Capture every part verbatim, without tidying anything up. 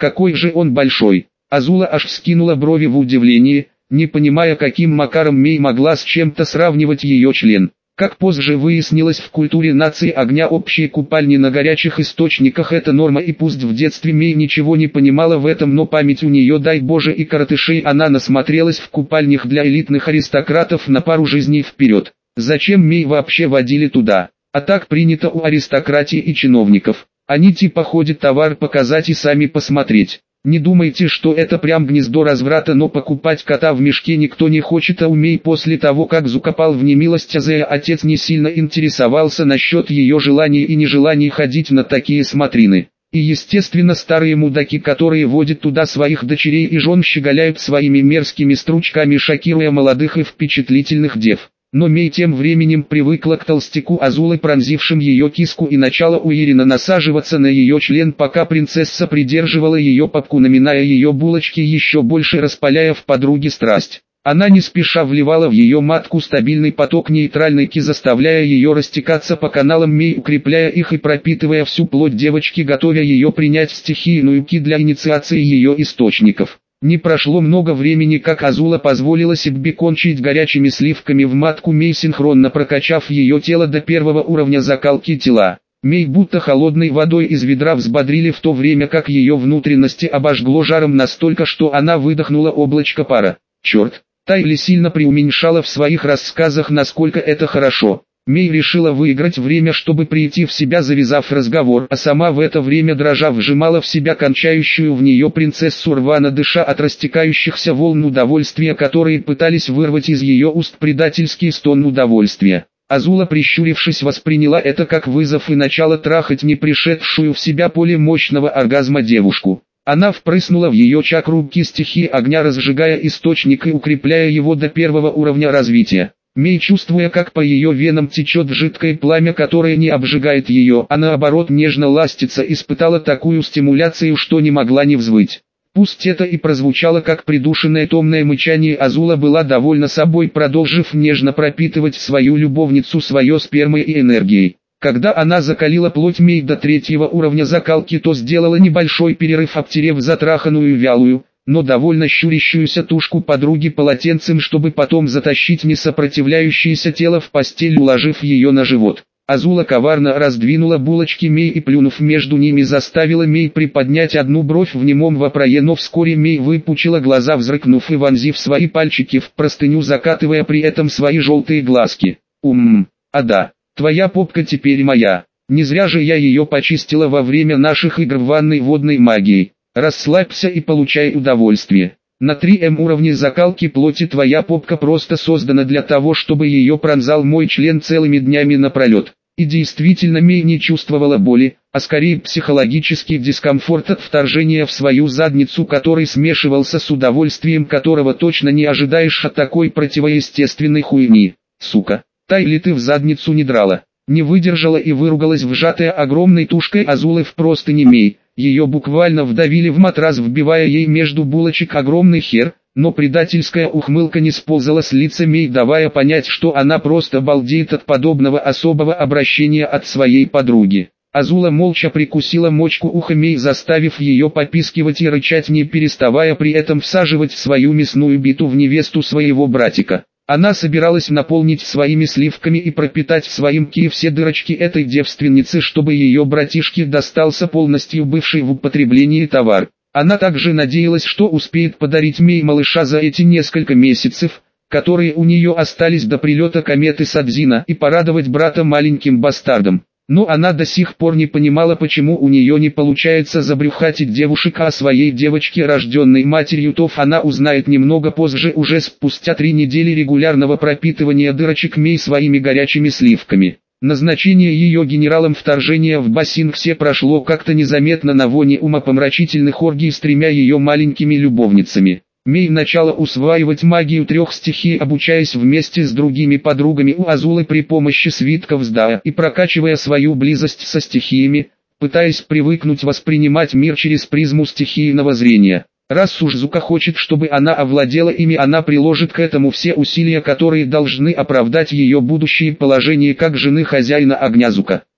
какой же он большой. Азула аж вскинула брови в удивлении, не понимая, каким макаром Мей могла с чем-то сравнивать ее член. Как позже выяснилось, в культуре нации огня общие купальни на горячих источниках — это норма, и пусть в детстве Мей ничего не понимала в этом, но память у нее, дай боже, и коротышей, она насмотрелась в купальнях для элитных аристократов на пару жизней вперед. Зачем Мей вообще водили туда? А так принято у аристократии и чиновников. Они типа ходят товар показать и сами посмотреть. Не думайте, что это прям гнездо разврата, но покупать кота в мешке никто не хочет, а у Мей после того, как закопал в немилость Азея, отец не сильно интересовался насчет ее желаний и нежеланий ходить на такие смотрины. И естественно, старые мудаки, которые водят туда своих дочерей и жен, щеголяют своими мерзкими стручками, шокируя молодых и впечатлительных дев. Но Мей тем временем привыкла к толстяку Азулы, пронзившим ее киску, и начала уверенно насаживаться на ее член, пока принцесса придерживала ее попку, наминая ее булочки, еще больше распаляя в подруге страсть. Она не спеша вливала в ее матку стабильный поток нейтральной ки, заставляя ее растекаться по каналам Мей, укрепляя их и пропитывая всю плоть девочки, готовя ее принять стихийную ки для инициации ее источников. Не прошло много времени, как Азула позволила себе кончить горячими сливками в матку Мей, синхронно прокачав ее тело до первого уровня закалки тела. Мей будто холодной водой из ведра взбодрили, в то время как ее внутренности обожгло жаром настолько, что она выдохнула облачко пара. Черт, Тайли сильно преуменьшала в своих рассказах, насколько это хорошо. Мей решила выиграть время, чтобы прийти в себя, завязав разговор, а сама в это время дрожа вжимала в себя кончающую в нее принцессу, рвано дыша от растекающихся волн удовольствия, которые пытались вырвать из ее уст предательский стон удовольствия. Азула, прищурившись, восприняла это как вызов и начала трахать не пришедшую в себя поле мощного оргазма девушку. Она впрыснула в ее чакру ки стихии огня, разжигая источник и укрепляя его до первого уровня развития. Мей, чувствуя, как по ее венам течет жидкое пламя, которое не обжигает ее, а наоборот нежно ластится, испытала такую стимуляцию, что не могла не взвыть. Пусть это и прозвучало как придушенное томное мычание, Азула была довольна собой, продолжив нежно пропитывать свою любовницу своей спермой и энергией. Когда она закалила плоть Мей до третьего уровня закалки, то сделала небольшой перерыв, обтерев затраханную вялую, но довольно щурящуюся тушку подруги полотенцем, чтобы потом затащить несопротивляющееся тело в постель, уложив ее на живот. Азула коварно раздвинула булочки Мей и, плюнув между ними, заставила Мей приподнять одну бровь в немом вопросе, но вскоре Мей выпучила глаза, взрыкнув и вонзив свои пальчики в простыню, закатывая при этом свои желтые глазки. «Умм, а да, твоя попка теперь моя. Не зря же я ее почистила во время наших игр в ванной водной магией. Расслабься и получай удовольствие. На три эм уровне закалки плоти твоя попка просто создана для того, чтобы ее пронзал мой член целыми днями напролет». И действительно, Мей не чувствовала боли, а скорее психологический дискомфорт от вторжения в свою задницу, который смешивался с удовольствием, которого точно не ожидаешь от такой противоестественной хуйни. «Сука, Тайли, ты в задницу не драла?» Не выдержала и выругалась вжатая огромной тушкой Азулы в простыни Мей. Ее буквально вдавили в матрас, вбивая ей между булочек огромный хер, но предательская ухмылка не сползала с лица Мей, давая понять, что она просто балдеет от подобного особого обращения от своей подруги. Азула молча прикусила мочку уха Мей, заставив ее попискивать и рычать, не переставая при этом всаживать свою мясную биту в невесту своего братика. Она собиралась наполнить своими сливками и пропитать своим ки все дырочки этой девственницы, чтобы ее братишке достался полностью бывший в употреблении товар. Она также надеялась, что успеет подарить Мей малыша за эти несколько месяцев, которые у нее остались до прилета кометы Садзина, и порадовать брата маленьким бастардом. Но она до сих пор не понимала, почему у нее не получается забрюхатить девушек, а о своей девочке, рожденной матерью Тов, она узнает немного позже, уже спустя три недели регулярного пропитывания дырочек Мей своими горячими сливками. Назначение ее генералом вторжения в бассейн все прошло как-то незаметно на фоне умопомрачительных оргий с тремя ее маленькими любовницами. Мей начала усваивать магию трех стихий, обучаясь вместе с другими подругами у Азулы при помощи свитков Сдаа и прокачивая свою близость со стихиями, пытаясь привыкнуть воспринимать мир через призму стихийного зрения. Раз уж Зука хочет, чтобы она овладела ими, она приложит к этому все усилия, которые должны оправдать ее будущее положение как жены хозяина огня Зука.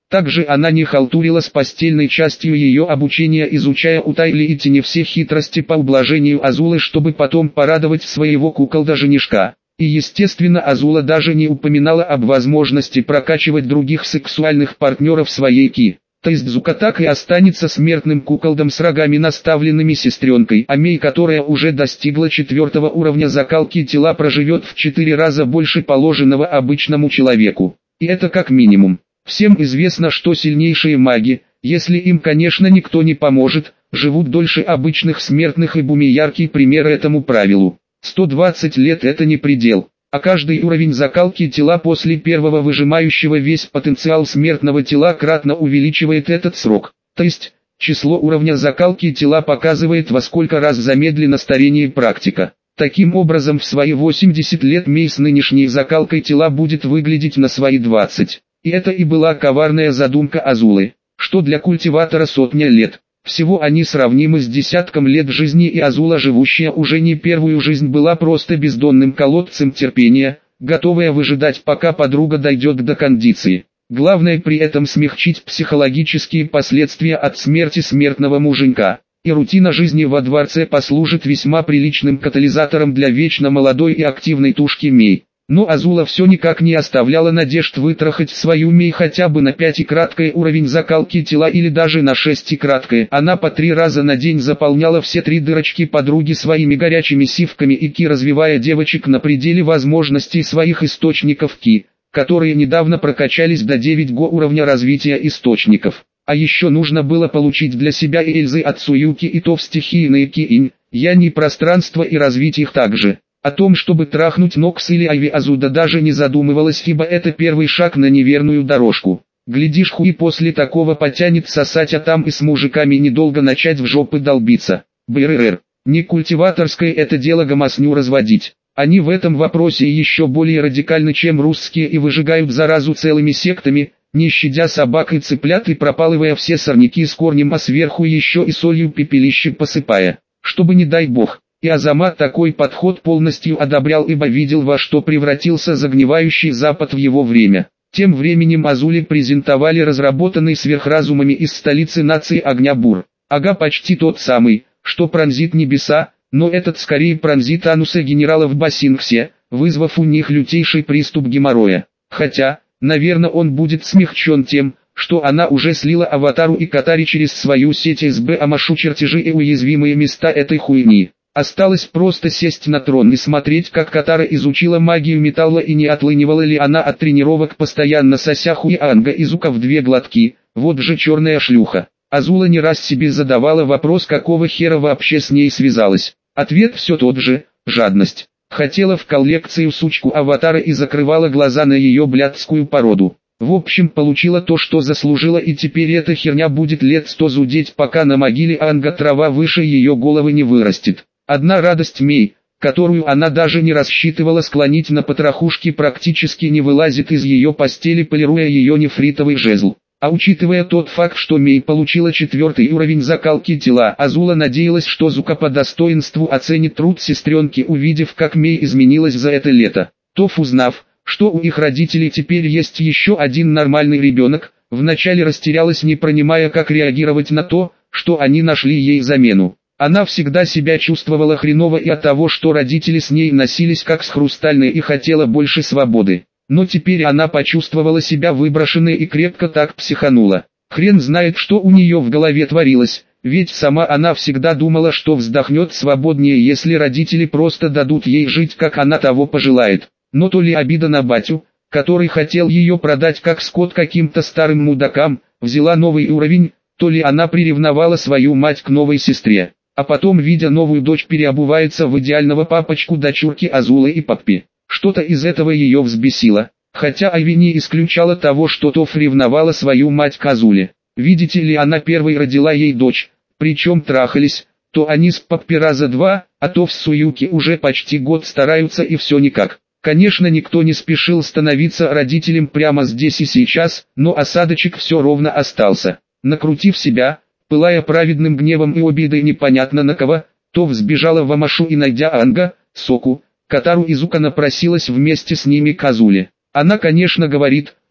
Также она не халтурила с постельной частью ее обучения, изучая у Тайли и Тени все хитрости по ублажению Азулы, чтобы потом порадовать своего куколда-женишка. И естественно, Азула даже не упоминала об возможности прокачивать других сексуальных партнеров своей Ки. То есть Зука так и останется смертным куколдом с рогами, наставленными сестренкой, а Мей, которая уже достигла четвертого уровня закалки тела, проживет в четыре раза больше положенного обычному человеку. И это как минимум. Всем известно, что сильнейшие маги, если им, конечно, никто не поможет, живут дольше обычных смертных, и Буми яркий пример этому правилу. сто двадцать лет это не предел, а каждый уровень закалки тела после первого, выжимающего весь потенциал смертного тела, кратно увеличивает этот срок. То есть, число уровня закалки тела показывает, во сколько раз замедлено старение практика. Таким образом, в свои восемьдесят лет Мей с нынешней закалкой тела будет выглядеть на свои двадцать. И это и была коварная задумка Азулы, что для культиватора сотня лет. Всего они сравнимы с десятком лет жизни, и Азула, живущая уже не первую жизнь, была просто бездонным колодцем терпения, готовая выжидать, пока подруга дойдет до кондиции. Главное при этом смягчить психологические последствия от смерти смертного муженька. И рутина жизни во дворце послужит весьма приличным катализатором для вечно молодой и активной тушки Мей. Но Азула все никак не оставляла надежд вытрахать свою Мей хотя бы на пятикраткой уровень закалки тела или даже на шестикраткой. Она по три раза на день заполняла все три дырочки подруги своими горячими сивками и Ки, развивая девочек на пределе возможностей своих источников Ки, которые недавно прокачались до девятого уровня развития источников. А еще нужно было получить для себя и Эльзы от Суюки, и то в стихийные Ки-инь, Янь, пространство, и развить их также. О том, чтобы трахнуть Нокс или Айви, Азуда даже не задумывалась, ибо это первый шаг на неверную дорожку. Глядишь, Хуи после такого потянет сосать, а там и с мужиками недолго начать в жопы долбиться. БРР. Не культиваторское это дело гомосню разводить. Они в этом вопросе еще более радикальны, чем русские, и выжигают заразу целыми сектами, не щадя собак и цыплят, и пропалывая все сорняки с корнем, а сверху еще и солью пепелище посыпая. Чтобы, не дай бог. И Азамат такой подход полностью одобрял, ибо видел, во что превратился загнивающий Запад в его время. Тем временем Азуле презентовали разработанный сверхразумами из столицы нации огня Бур. Ага, почти тот самый, что пронзит небеса, но этот скорее пронзит анусы генералов Басингсе, вызвав у них лютейший приступ геморроя. Хотя, наверное, он будет смягчен тем, что она уже слила Аватару и Катари через свою сеть эс бэ Амашу чертежи и уязвимые места этой хуйни. Осталось просто сесть на трон и смотреть, как Катара изучила магию металла и не отлынивала ли она от тренировок, постоянно сося Хуианга и Зука в две глотки. Вот же черная шлюха. Азула не раз себе задавала вопрос, какого хера вообще с ней связалась. Ответ все тот же – жадность. Хотела в коллекцию сучку Аватара и закрывала глаза на ее блядскую породу. В общем, получила то, что заслужила, и теперь эта херня будет лет сто зудеть, пока на могиле Анга трава выше ее головы не вырастет. Одна радость Мей, которую она даже не рассчитывала склонить на потрохушки, практически не вылазит из ее постели, полируя ее нефритовый жезл. А учитывая тот факт, что Мей получила четвертый уровень закалки тела, Азула надеялась, что Зука по достоинству оценит труд сестренки, увидев, как Мей изменилась за это лето. Тоф, узнав, что у их родителей теперь есть еще один нормальный ребенок, вначале растерялась, не понимая, как реагировать на то, что они нашли ей замену. Она всегда себя чувствовала хреново и от того, что родители с ней носились как с хрустальной, и хотела больше свободы. Но теперь она почувствовала себя выброшенной и крепко так психанула. Хрен знает, что у нее в голове творилось, ведь сама она всегда думала, что вздохнет свободнее, если родители просто дадут ей жить, как она того пожелает. Но то ли обида на батю, который хотел ее продать как скот каким-то старым мудакам, взяла новый уровень, то ли она приревновала свою мать к новой сестре. А потом, видя новую дочь, переобувается в идеального папочку дочурки Азулы и Паппи. Что-то из этого ее взбесило, хотя Айви не исключала того, что Тоф ревновала свою мать к Азуле. Видите ли, она первой родила ей дочь, причем трахались, то они с Паппи раза два, а Тоф с Суюки уже почти год стараются, и все никак. Конечно, никто не спешил становиться родителем прямо здесь и сейчас, но осадочек все ровно остался. Накрутив себя, пылая праведным гневом и обидой непонятно на кого, Тоф сбежала в Амашу и, найдя Анга, Соку, Катару и Зука, напросилась вместе с ними к Азуле. Она, конечно, говорит,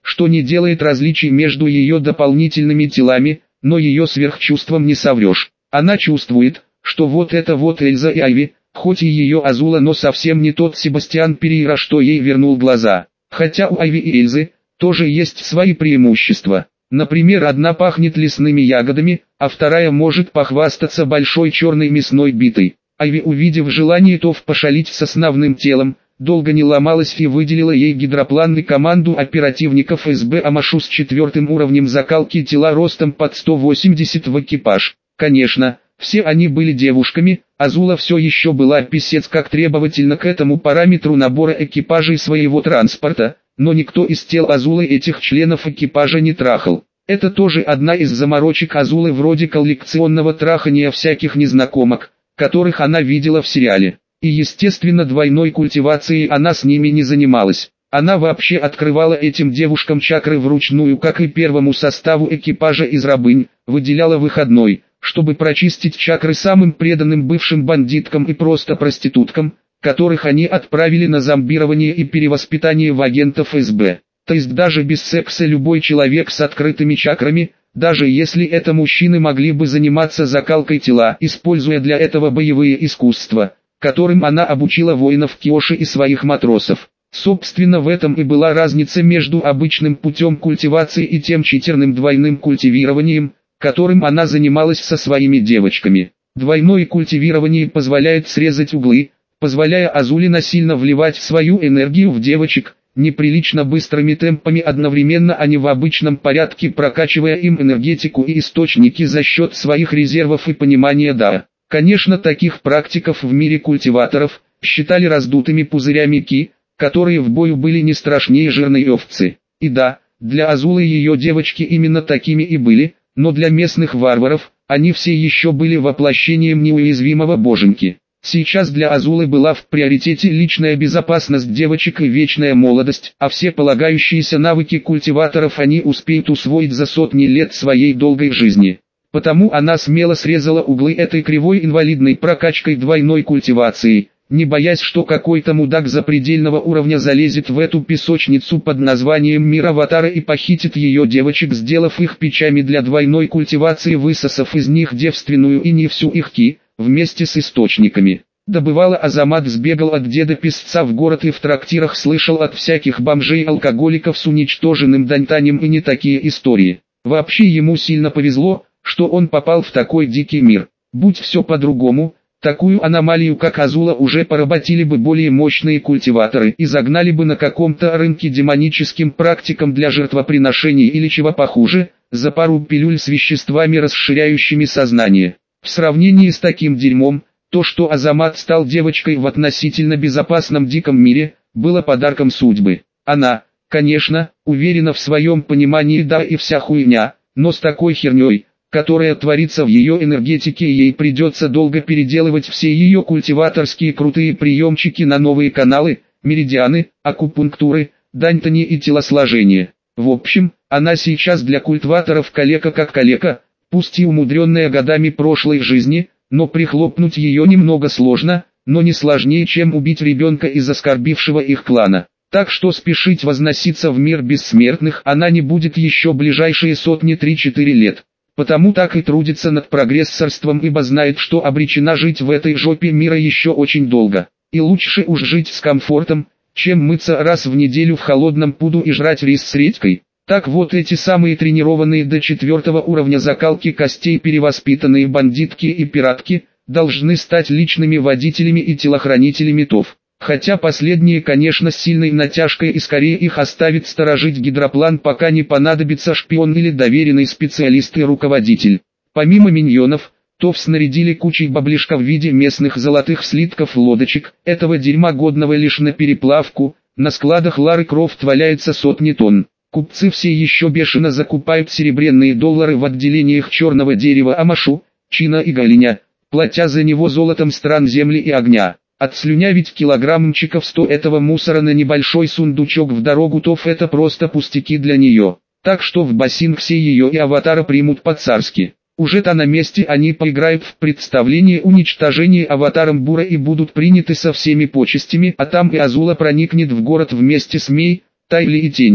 что не делает различий между ее дополнительными телами, но ее сверхчувством не соврешь. Она чувствует, что вот это вот Эльза и Айви, хоть и ее Азула, но совсем не тот Себастьян Перейра, что ей вернул глаза. Хотя у Айви и Эльзы тоже есть свои преимущества. Например, одна пахнет лесными ягодами, а вторая может похвастаться большой черной мясной битой. Айви, увидев желание Тоф пошалить с основным телом, долго не ломалась и выделила ей гидроплан и команду оперативников эс бэ Амашу с четвертым уровнем закалки тела ростом под сто восемьдесят в экипаж. Конечно, все они были девушками, Азула все еще была писец как требовательна к этому параметру набора экипажей своего транспорта, но никто из тел Азулы этих членов экипажа не трахал. Это тоже одна из заморочек Азулы, вроде коллекционного трахания всяких незнакомок, которых она видела в сериале. И естественно, двойной культивацией она с ними не занималась. Она вообще открывала этим девушкам чакры вручную, как и первому составу экипажа из рабынь, выделяла выходной, чтобы прочистить чакры самым преданным бывшим бандиткам и просто проституткам, которых они отправили на зомбирование и перевоспитание в агентов эс бэ. То есть даже без секса любой человек с открытыми чакрами, даже если это мужчины, могли бы заниматься закалкой тела, используя для этого боевые искусства, которым она обучила воинов Киоши и своих матросов. Собственно, в этом и была разница между обычным путем культивации и тем читерным двойным культивированием, которым она занималась со своими девочками. Двойное культивирование позволяет срезать углы, позволяя Азуле насильно вливать свою энергию в девочек, неприлично быстрыми темпами одновременно, а не в обычном порядке, прокачивая им энергетику и источники за счет своих резервов и понимания дара. Конечно, таких практиков в мире культиваторов считали раздутыми пузырями ки, которые в бою были не страшнее жирной овцы. И да, для Азулы ее девочки именно такими и были, но для местных варваров они все еще были воплощением неуязвимого боженьки. Сейчас для Азулы была в приоритете личная безопасность девочек и вечная молодость, а все полагающиеся навыки культиваторов они успеют усвоить за сотни лет своей долгой жизни. Потому она смело срезала углы этой кривой инвалидной прокачкой двойной культивации, не боясь, что какой-то мудак запредельного уровня залезет в эту песочницу под названием мир Аватара и похитит ее девочек, сделав их печами для двойной культивации, высосав из них девственную и не всю их ки, вместе с источниками. Добывала Азамат сбегал от деда-песца в город и в трактирах слышал от всяких бомжей-алкоголиков с уничтоженным дантанем и не такие истории. Вообще ему сильно повезло, что он попал в такой дикий мир. Будь все по-другому, такую аномалию как Азула уже поработили бы более мощные культиваторы и загнали бы на каком-то рынке демоническим практикам для жертвоприношений или чего похуже, за пару пилюль с веществами, расширяющими сознание. В сравнении с таким дерьмом, то, что Азамат стал девочкой в относительно безопасном диком мире, было подарком судьбы. Она, конечно, уверена в своем понимании, да и вся хуйня, но с такой херней, которая творится в ее энергетике, ей придется долго переделывать все ее культиваторские крутые приемчики на новые каналы, меридианы, акупунктуры, дантани и телосложение. В общем, она сейчас для культиваторов калека как калека, пусть и умудренная годами прошлой жизни, но прихлопнуть ее немного сложно, но не сложнее, чем убить ребенка из оскорбившего их клана. Так что спешить возноситься в мир бессмертных она не будет еще ближайшие сотни три-четыре лет. Потому так и трудится над прогрессорством, ибо знает, что обречена жить в этой жопе мира еще очень долго. И лучше уж жить с комфортом, чем мыться раз в неделю в холодном пруду и жрать рис с редькой. Так вот, эти самые тренированные до четвертого уровня закалки костей перевоспитанные бандитки и пиратки должны стать личными водителями и телохранителями ТОВ. Хотя последние, конечно, с сильной натяжкой, и скорее их оставит сторожить гидроплан, пока не понадобится шпион или доверенный специалист и руководитель. Помимо миньонов, ТОВ снарядили кучей баблишка в виде местных золотых слитков лодочек, этого дерьма годного лишь на переплавку, на складах Лары Крофт валяется сотни тонн. Купцы все еще бешено закупают серебряные доллары в отделениях черного дерева Амашу, Чина и Галиня, платя за него золотом стран земли и огня. Отслюнявить килограммчиков сто этого мусора на небольшой сундучок в дорогу ТОВ — это просто пустяки для нее. Так что в бассейн все ее и Аватара примут по-царски. Уже-то на месте они поиграют в представление уничтожения Аватаром Бура и будут приняты со всеми почестями, а там и Азула проникнет в город вместе с Мей, Тайли и Тенью.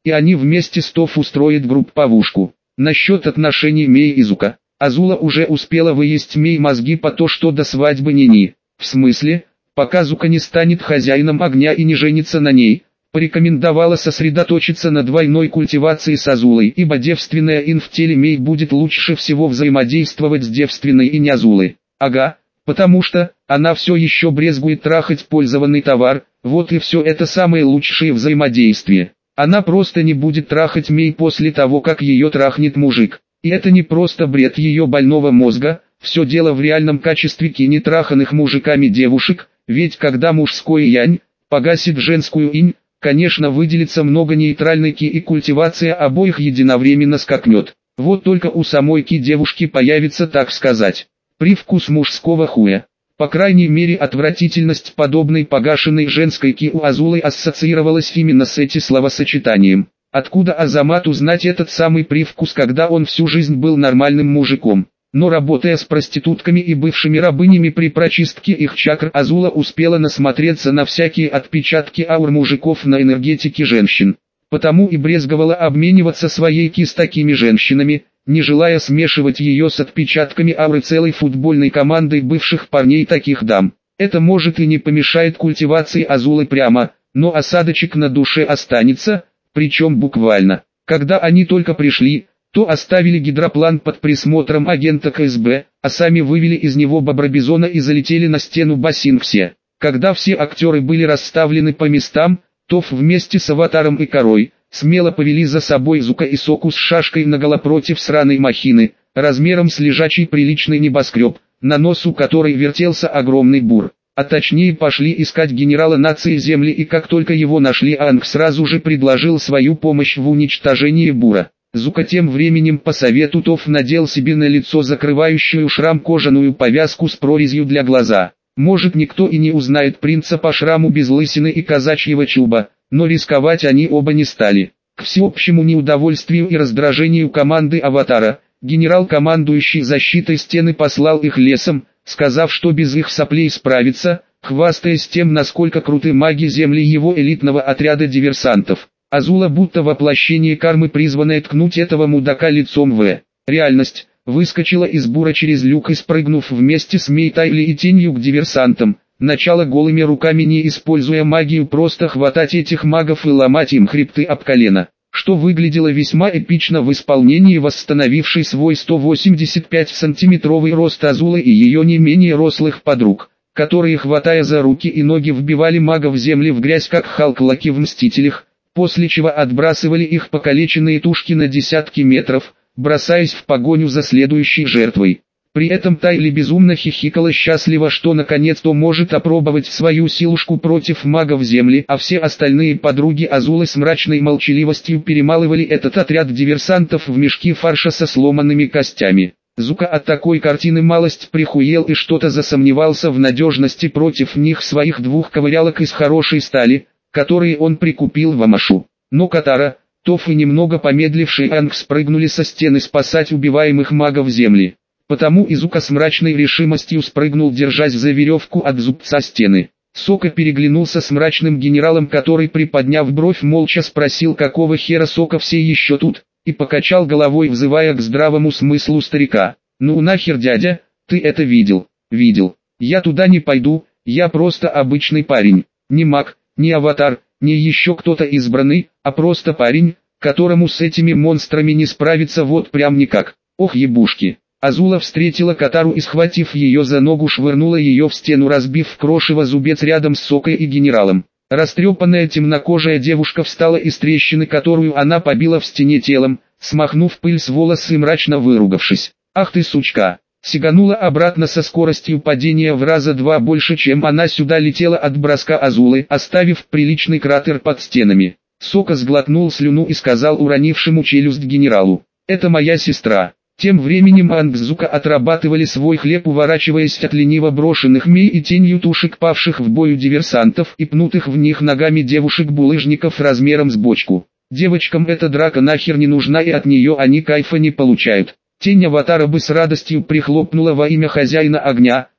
и они вместе с Тофу устроят групповушку. Насчет отношений Мей и Зука. Азула уже успела выесть Мей мозги по то, что до свадьбы Нини. В смысле, пока Зука не станет хозяином огня и не женится на ней, порекомендовала сосредоточиться на двойной культивации с Азулой, ибо девственная ин в теле Мей будет лучше всего взаимодействовать с девственной инь Азулы. Ага, потому что она все еще брезгует трахать пользованный товар, вот и все это самое лучшее взаимодействие. Она просто не будет трахать Мей после того, как ее трахнет мужик. И это не просто бред ее больного мозга, все дело в реальном качестве ки нетраханных мужиками девушек, ведь когда мужское янь погасит женскую инь, конечно выделится много нейтральной ки и культивация обоих единовременно скакнет. Вот только у самой ки девушки появится, так сказать, привкус мужского хуя. По крайней мере, отвратительность подобной погашенной женской ки у Азулы ассоциировалась именно с этим словосочетанием. Откуда Азамату знать этот самый привкус, когда он всю жизнь был нормальным мужиком? Но работая с проститутками и бывшими рабынями при прочистке их чакр, Азула успела насмотреться на всякие отпечатки аур мужиков на энергетике женщин. Потому и брезговала обмениваться своей ки с такими женщинами, не желая смешивать ее с отпечатками ауры целой футбольной командой бывших парней таких дам. Это может и не помешает культивации Азулы прямо, но осадочек на душе останется, причем буквально. Когда они только пришли, то оставили гидроплан под присмотром агента ка эс бэ, а сами вывели из него бобра-бизона и залетели на стену бассейн все. Когда все актеры были расставлены по местам, Тоф вместе с Аватаром и Корой смело повели за собой Зука и Соку с шашкой наголо против сраной махины, размером с лежачий приличный небоскреб, на носу которой вертелся огромный бур. А точнее пошли искать генерала нации Земли, и как только его нашли, Анг сразу же предложил свою помощь в уничтожении бура. Зука тем временем по совету Тоф надел себе на лицо закрывающую шрам кожаную повязку с прорезью для глаза. Может, никто и не узнает принца по шраму без лысины и казачьего чуба, но рисковать они оба не стали. К всеобщему неудовольствию и раздражению команды Аватара, генерал, командующий защитой стены, послал их лесом, сказав, что без их соплей справится, хвастаясь тем, насколько круты маги Земли его элитного отряда диверсантов. Азула, будто воплощение кармы, призванная ткнуть этого мудака лицом в реальность, выскочила из бура через люк и, спрыгнув вместе с Мей, Тайли и Тенью к диверсантам, начала голыми руками, не используя магию, просто хватать этих магов и ломать им хребты об колено, что выглядело весьма эпично в исполнении восстановившей свой сто восемьдесят пять сантиметровый рост Азулы и ее не менее рослых подруг, которые, хватая за руки и ноги, вбивали магов Земли в грязь, как Халк-Лаки в «Мстителях», после чего отбрасывали их покалеченные тушки на десятки метров, бросаясь в погоню за следующей жертвой. При этом Тайли безумно хихикала счастливо, что наконец-то может опробовать свою силушку против магов Земли, а все остальные подруги Азулы с мрачной молчаливостью перемалывали этот отряд диверсантов в мешки фарша со сломанными костями. Зука от такой картины малость прихуел и что-то засомневался в надежности против них своих двух ковырялок из хорошей стали, которые он прикупил в Амашу. Но Катара, Тоф и немного помедливший Анг спрыгнули со стены спасать убиваемых магов Земли. Потому Изука с мрачной решимостью спрыгнул, держась за веревку от зубца стены. Сока переглянулся с мрачным генералом, который, приподняв бровь, молча спросил, какого хера Сока все еще тут, и покачал головой, взывая к здравому смыслу старика. «Ну нахер, дядя, ты это видел?» «Видел. Я туда не пойду, я просто обычный парень, не маг, не аватар, не еще кто-то избранный, а просто парень, которому с этими монстрами не справиться вот прям никак. Ох ебушки». Азула встретила Катару и, схватив ее за ногу, швырнула ее в стену, разбив в крошево зубец рядом с Сокой и генералом. Растрепанная темнокожая девушка встала из трещины, которую она побила в стене телом, смахнув пыль с волос и мрачно выругавшись. «Ах ты сучка!» Сиганула обратно со скоростью падения в раза два больше, чем она сюда летела от броска Азулы, оставив приличный кратер под стенами. Сока сглотнул слюну и сказал уронившему челюсть генералу: «Это моя сестра». Тем временем Анг с Зука отрабатывали свой хлеб, уворачиваясь от лениво брошенных Мей и Тенью тушек павших в бою диверсантов и пнутых в них ногами девушек-булыжников размером с бочку. Девочкам эта драка нахер не нужна, и от нее они кайфа не получают. Тень Аватара бы с радостью прихлопнула во имя хозяина огня,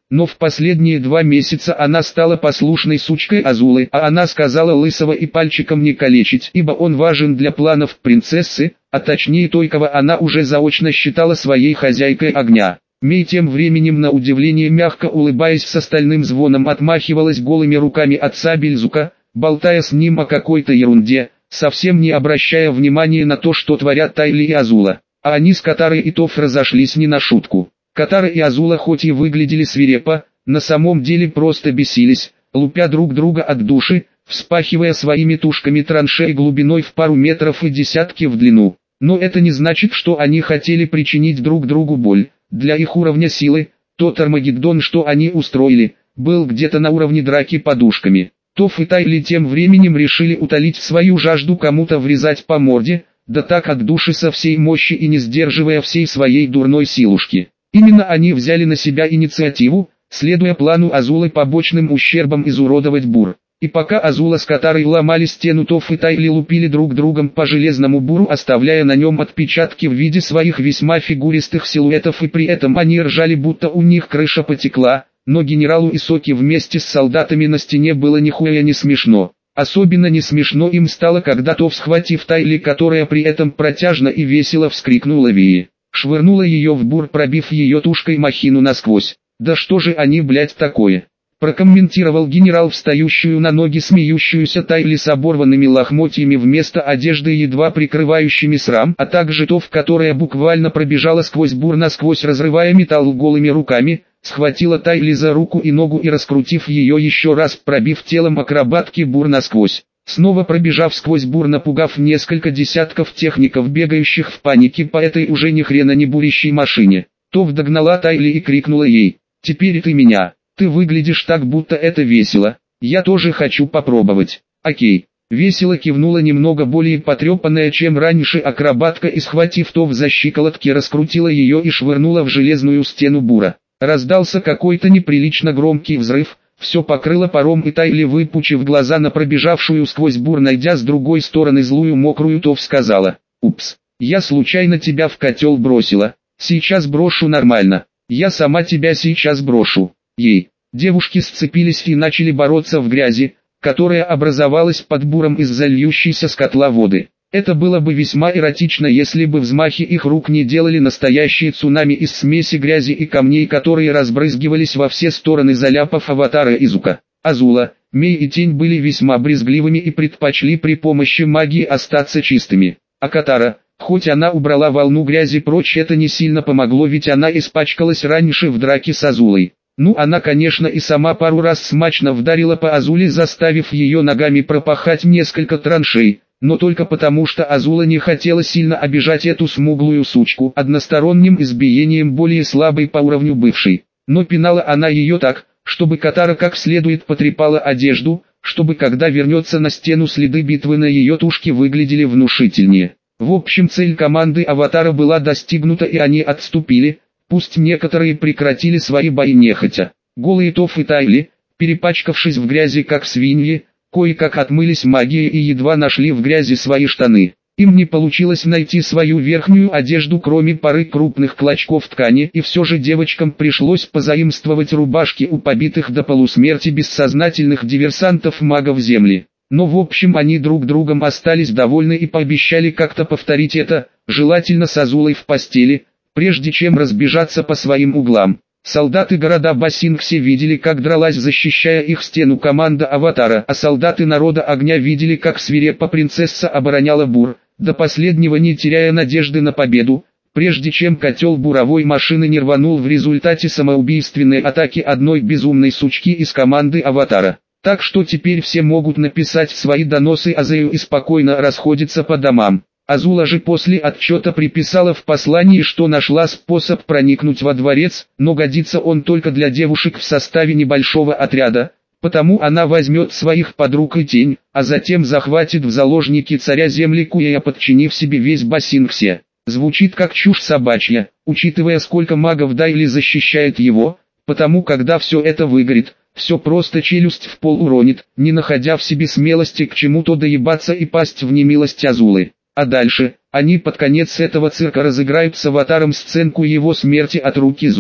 но в последние два месяца она стала послушной сучкой Азулы, а она сказала Лысого и пальчиком не калечить, ибо он важен для планов принцессы, а точнее той, кого она уже заочно считала своей хозяйкой огня. Мей тем временем на удивление мягко улыбаясь с остальным звоном отмахивалась голыми руками от Сабельзука, болтая с ним о какой-то ерунде, совсем не обращая внимания на то, что творят Тайли и Азула. А они с Катарой и Тоф разошлись не на шутку. Катара и Азула хоть и выглядели свирепо, на самом деле просто бесились, лупя друг друга от души, вспахивая своими тушками траншеи глубиной в пару метров и десятки в длину. Но это не значит, что они хотели причинить друг другу боль. Для их уровня силы, тот Армагеддон, что они устроили, был где-то на уровне драки подушками. Тоф и Тайли тем временем решили утолить свою жажду кому-то врезать по морде, да так от души со всей мощи и не сдерживая всей своей дурной силушки. Именно они взяли на себя инициативу, следуя плану Азулы побочным ущербом изуродовать Бур. И пока Азула с Катарой ломали стену, Тоф и Тайли лупили друг другом по железному Буру, оставляя на нем отпечатки в виде своих весьма фигуристых силуэтов, и при этом они ржали, будто у них крыша потекла, но генералу Исоки вместе с солдатами на стене было нихуя не смешно. Особенно не смешно им стало, когда Тоф, схватив Тайли, которая при этом протяжно и весело вскрикнула Вии, швырнула ее в Бур, пробив ее тушкой махину насквозь. «Да что же они, блядь, такое?» — прокомментировал генерал встающую на ноги смеющуюся Тайли с оборванными лохмотьями вместо одежды, едва прикрывающими срам, а также Тоф, которая буквально пробежала сквозь Бур насквозь, разрывая металл голыми руками, схватила Тайли за руку и ногу и, раскрутив ее еще раз, пробив телом акробатки Бур насквозь. Снова пробежав сквозь Бур, напугав несколько десятков техников, бегающих в панике по этой уже ни хрена не бурящей машине, Тоф догнала Тайли и крикнула ей: «Теперь ты меня. Ты выглядишь так, будто это весело. Я тоже хочу попробовать». «Окей». Весело кивнула немного более потрепанная, чем раньше акробатка, и, схватив Тоф за щиколотки, раскрутила ее и швырнула в железную стену Бура. Раздался какой-то неприлично громкий взрыв, все покрыло паром, и Тайли, выпучив глаза на пробежавшую сквозь Бур, найдя с другой стороны злую мокрую Тоф, сказала: «Упс, я случайно тебя в котел бросила, сейчас брошу нормально, я сама тебя сейчас брошу». Ей. Девушки сцепились и начали бороться в грязи, которая образовалась под Буром из-за льющейся с котла воды. Это было бы весьма эротично, если бы взмахи их рук не делали настоящие цунами из смеси грязи и камней, которые разбрызгивались во все стороны, заляпав аватара Изука. Азула, Мей и Тень были весьма брезгливыми и предпочли при помощи магии остаться чистыми. А Катара, хоть она убрала волну грязи прочь, это не сильно помогло, ведь она испачкалась раньше в драке с Азулой. Ну, она, конечно, и сама пару раз смачно вдарила по Азуле, заставив ее ногами пропахать несколько траншей, но только потому, что Азула не хотела сильно обижать эту смуглую сучку односторонним избиением более слабой по уровню бывшей. Но пинала она ее так, чтобы Катара как следует потрепала одежду, чтобы когда вернется на стену, следы битвы на ее тушке выглядели внушительнее. В общем, цель команды Аватара была достигнута, и они отступили. Пусть некоторые прекратили свои бои нехотя. Голые Тоф и Тайли, перепачкавшись в грязи как свиньи, кое-как отмылись магией и едва нашли в грязи свои штаны. Им не получилось найти свою верхнюю одежду, кроме пары крупных клочков ткани, и все же девочкам пришлось позаимствовать рубашки у побитых до полусмерти бессознательных диверсантов-магов Земли. Но в общем они друг другом остались довольны и пообещали как-то повторить это, желательно с Азулой в постели, прежде чем разбежаться по своим углам. Солдаты города Басингсе видели, как дралась, защищая их стену, команда Аватара, а солдаты народа огня видели, как свирепо принцесса обороняла Бур, до последнего не теряя надежды на победу, прежде чем котел буровой машины не рванул в результате самоубийственной атаки одной безумной сучки из команды Аватара. Так что теперь все могут написать свои доносы Азею и спокойно расходиться по домам. Азула же после отчета приписала в послании, что нашла способ проникнуть во дворец, но годится он только для девушек в составе небольшого отряда, потому она возьмет своих подруг и Тень, а затем захватит в заложники царя земли Куэя, подчинив себе весь Басингсе. Звучит как чушь собачья, учитывая, сколько магов Дайли защищает его, потому когда все это выгорит, все просто челюсть в пол уронит, не находя в себе смелости к чему-то доебаться и пасть в немилость Азулы. А дальше, они под конец этого цирка разыграют с Аватаром сценку его смерти от рук Изука.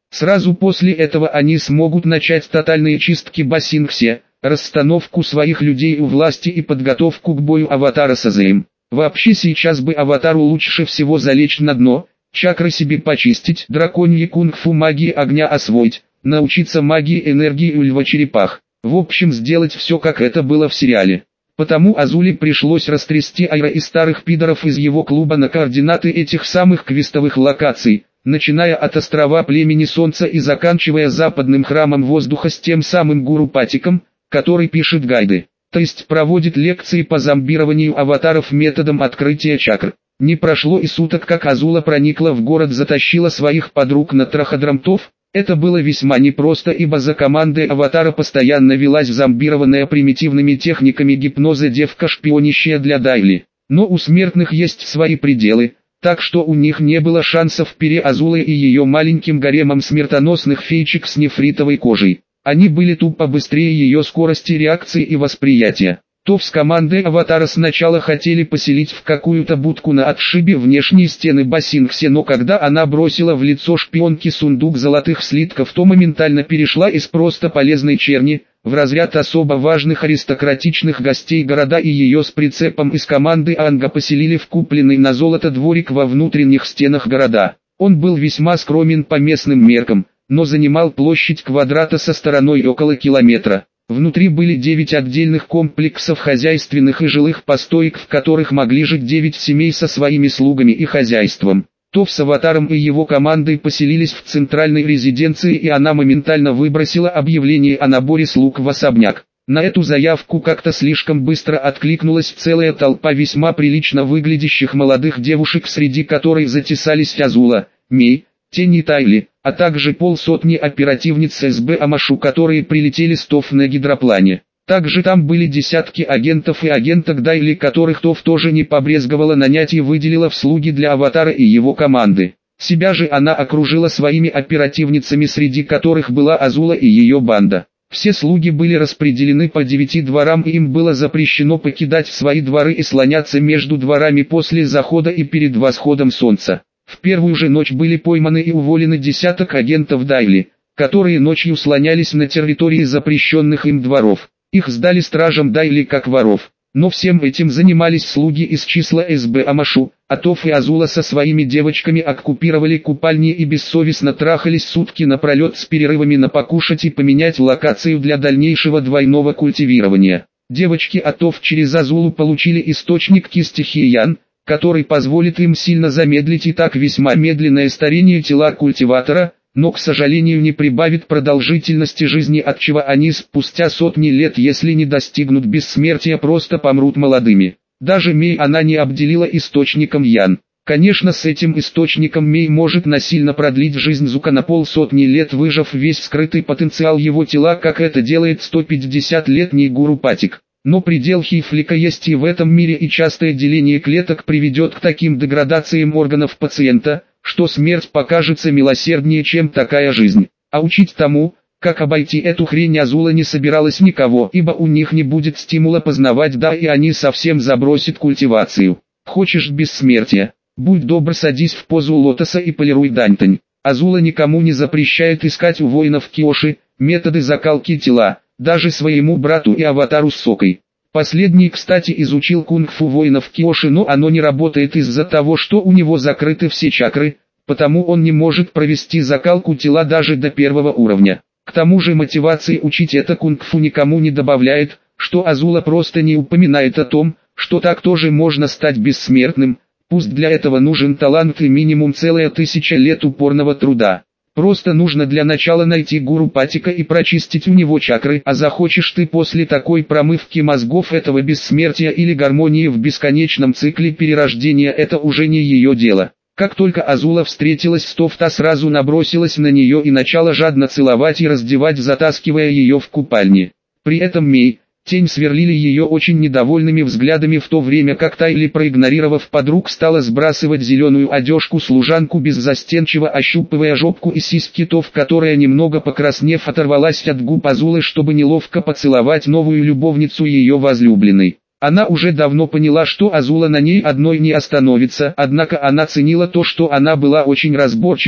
Сразу после этого они смогут начать тотальные чистки Басингсе, расстановку своих людей у власти и подготовку к бою Аватара с Азеем. Вообще сейчас бы Аватару лучше всего залечь на дно, чакры себе почистить, драконьи кунг-фу магии огня освоить, научиться магии энергии у льва-черепах. В общем, сделать все, как это было в сериале. Потому Азуле пришлось растрясти Айра и старых пидоров из его клуба на координаты этих самых квестовых локаций, начиная от острова Племени Солнца и заканчивая западным храмом воздуха с тем самым гуру Патиком, который пишет гайды, то есть проводит лекции по зомбированию аватаров методом открытия чакр. Не прошло и суток, как Азула проникла в город, затащила своих подруг на траходрамтов. Это было весьма непросто, ибо за командой Аватара постоянно велась зомбированная примитивными техниками гипноза девка, шпионящая для Дайли. Но у смертных есть свои пределы, так что у них не было шансов перед Азулой и ее маленьким гаремом смертоносных феечек с нефритовой кожей. Они были тупо быстрее ее скорости реакции и восприятия. Тов с командой Аватара сначала хотели поселить в какую-то будку на отшибе внешней стены Басингсе, но когда она бросила в лицо шпионки сундук золотых слитков, то моментально перешла из просто полезной черни в разряд особо важных аристократичных гостей города, и ее с прицепом из команды Анга поселили в купленный на золото дворик во внутренних стенах города. Он был весьма скромен по местным меркам, но занимал площадь квадрата со стороной около километра. Внутри были девять отдельных комплексов хозяйственных и жилых построек, в которых могли жить девять семей со своими слугами и хозяйством. Тов с Аватаром и его командой поселились в центральной резиденции, и она моментально выбросила объявление о наборе слуг в особняк. На эту заявку как-то слишком быстро откликнулась целая толпа весьма прилично выглядящих молодых девушек, среди которых затесались Азула, Мей, Тень и Тайли, а также полсотни оперативниц эс бэ Амашу, которые прилетели с Тов на гидроплане. Также там были десятки агентов и агенток Дайли, которых Тов тоже не побрезговала нанять и выделила в слуги для Аватара и его команды. Себя же она окружила своими оперативницами, среди которых была Азула и ее банда. Все слуги были распределены по девяти дворам, и им было запрещено покидать свои дворы и слоняться между дворами после захода и перед восходом солнца. В первую же ночь были пойманы и уволены десяток агентов Дайли, которые ночью слонялись на территории запрещенных им дворов. Их сдали стражам Дайли как воров. Но всем этим занимались слуги из числа эс бэ Амашу, а Тов и Азула со своими девочками оккупировали купальни и бессовестно трахались сутки напролет с перерывами на покушать и поменять локацию для дальнейшего двойного культивирования. Девочки от Тов через Азулу получили источник ки стихии Ян, который позволит им сильно замедлить и так весьма медленное старение тела культиватора, но, к сожалению, не прибавит продолжительности жизни, отчего они спустя сотни лет, если не достигнут бессмертия, просто помрут молодыми. Даже Мей она не обделила источником Ян. Конечно, с этим источником Мей может насильно продлить жизнь Зука на полсотни лет, выжав весь скрытый потенциал его тела, как это делает сто пятидесятилетний гуру Патик. Но предел Хифлика есть и в этом мире, и частое деление клеток приведет к таким деградациям органов пациента, что смерть покажется милосерднее, чем такая жизнь. А учить тому, как обойти эту хрень, Азула не собиралась никого, ибо у них не будет стимула познавать, да и они совсем забросят культивацию. Хочешь бессмертия? Будь добр, садись в позу лотоса и полируй дань-тань. Азула никому не запрещает искать у воинов Киоши методы закалки тела, даже своему брату и Аватару с Сокой. Последний, кстати, изучил кунг-фу воинов Киоши, но оно не работает из-за того, что у него закрыты все чакры, потому он не может провести закалку тела даже до первого уровня. К тому же мотивации учить это кунг-фу никому не добавляет, что Азула просто не упоминает о том, что так тоже можно стать бессмертным, пусть для этого нужен талант и минимум целая тысяча лет упорного труда. Просто нужно для начала найти гуру Патика и прочистить у него чакры, а захочешь ты после такой промывки мозгов этого бессмертия или гармонии в бесконечном цикле перерождения, это уже не ее дело. Как только Азула встретилась с Тов, та сразу набросилась на нее и начала жадно целовать и раздевать, затаскивая ее в купальни. При этом Мей, Тень сверлили ее очень недовольными взглядами, в то время как Тайли, проигнорировав подруг, стала сбрасывать зеленую одежку служанку, беззастенчиво ощупывая жопку и сиськи Тов, которая, немного покраснев, оторвалась от губ Азулы, чтобы неловко поцеловать новую любовницу ее возлюбленной. Она уже давно поняла, что Азула на ней одной не остановится, однако она ценила то, что она была очень разборчива.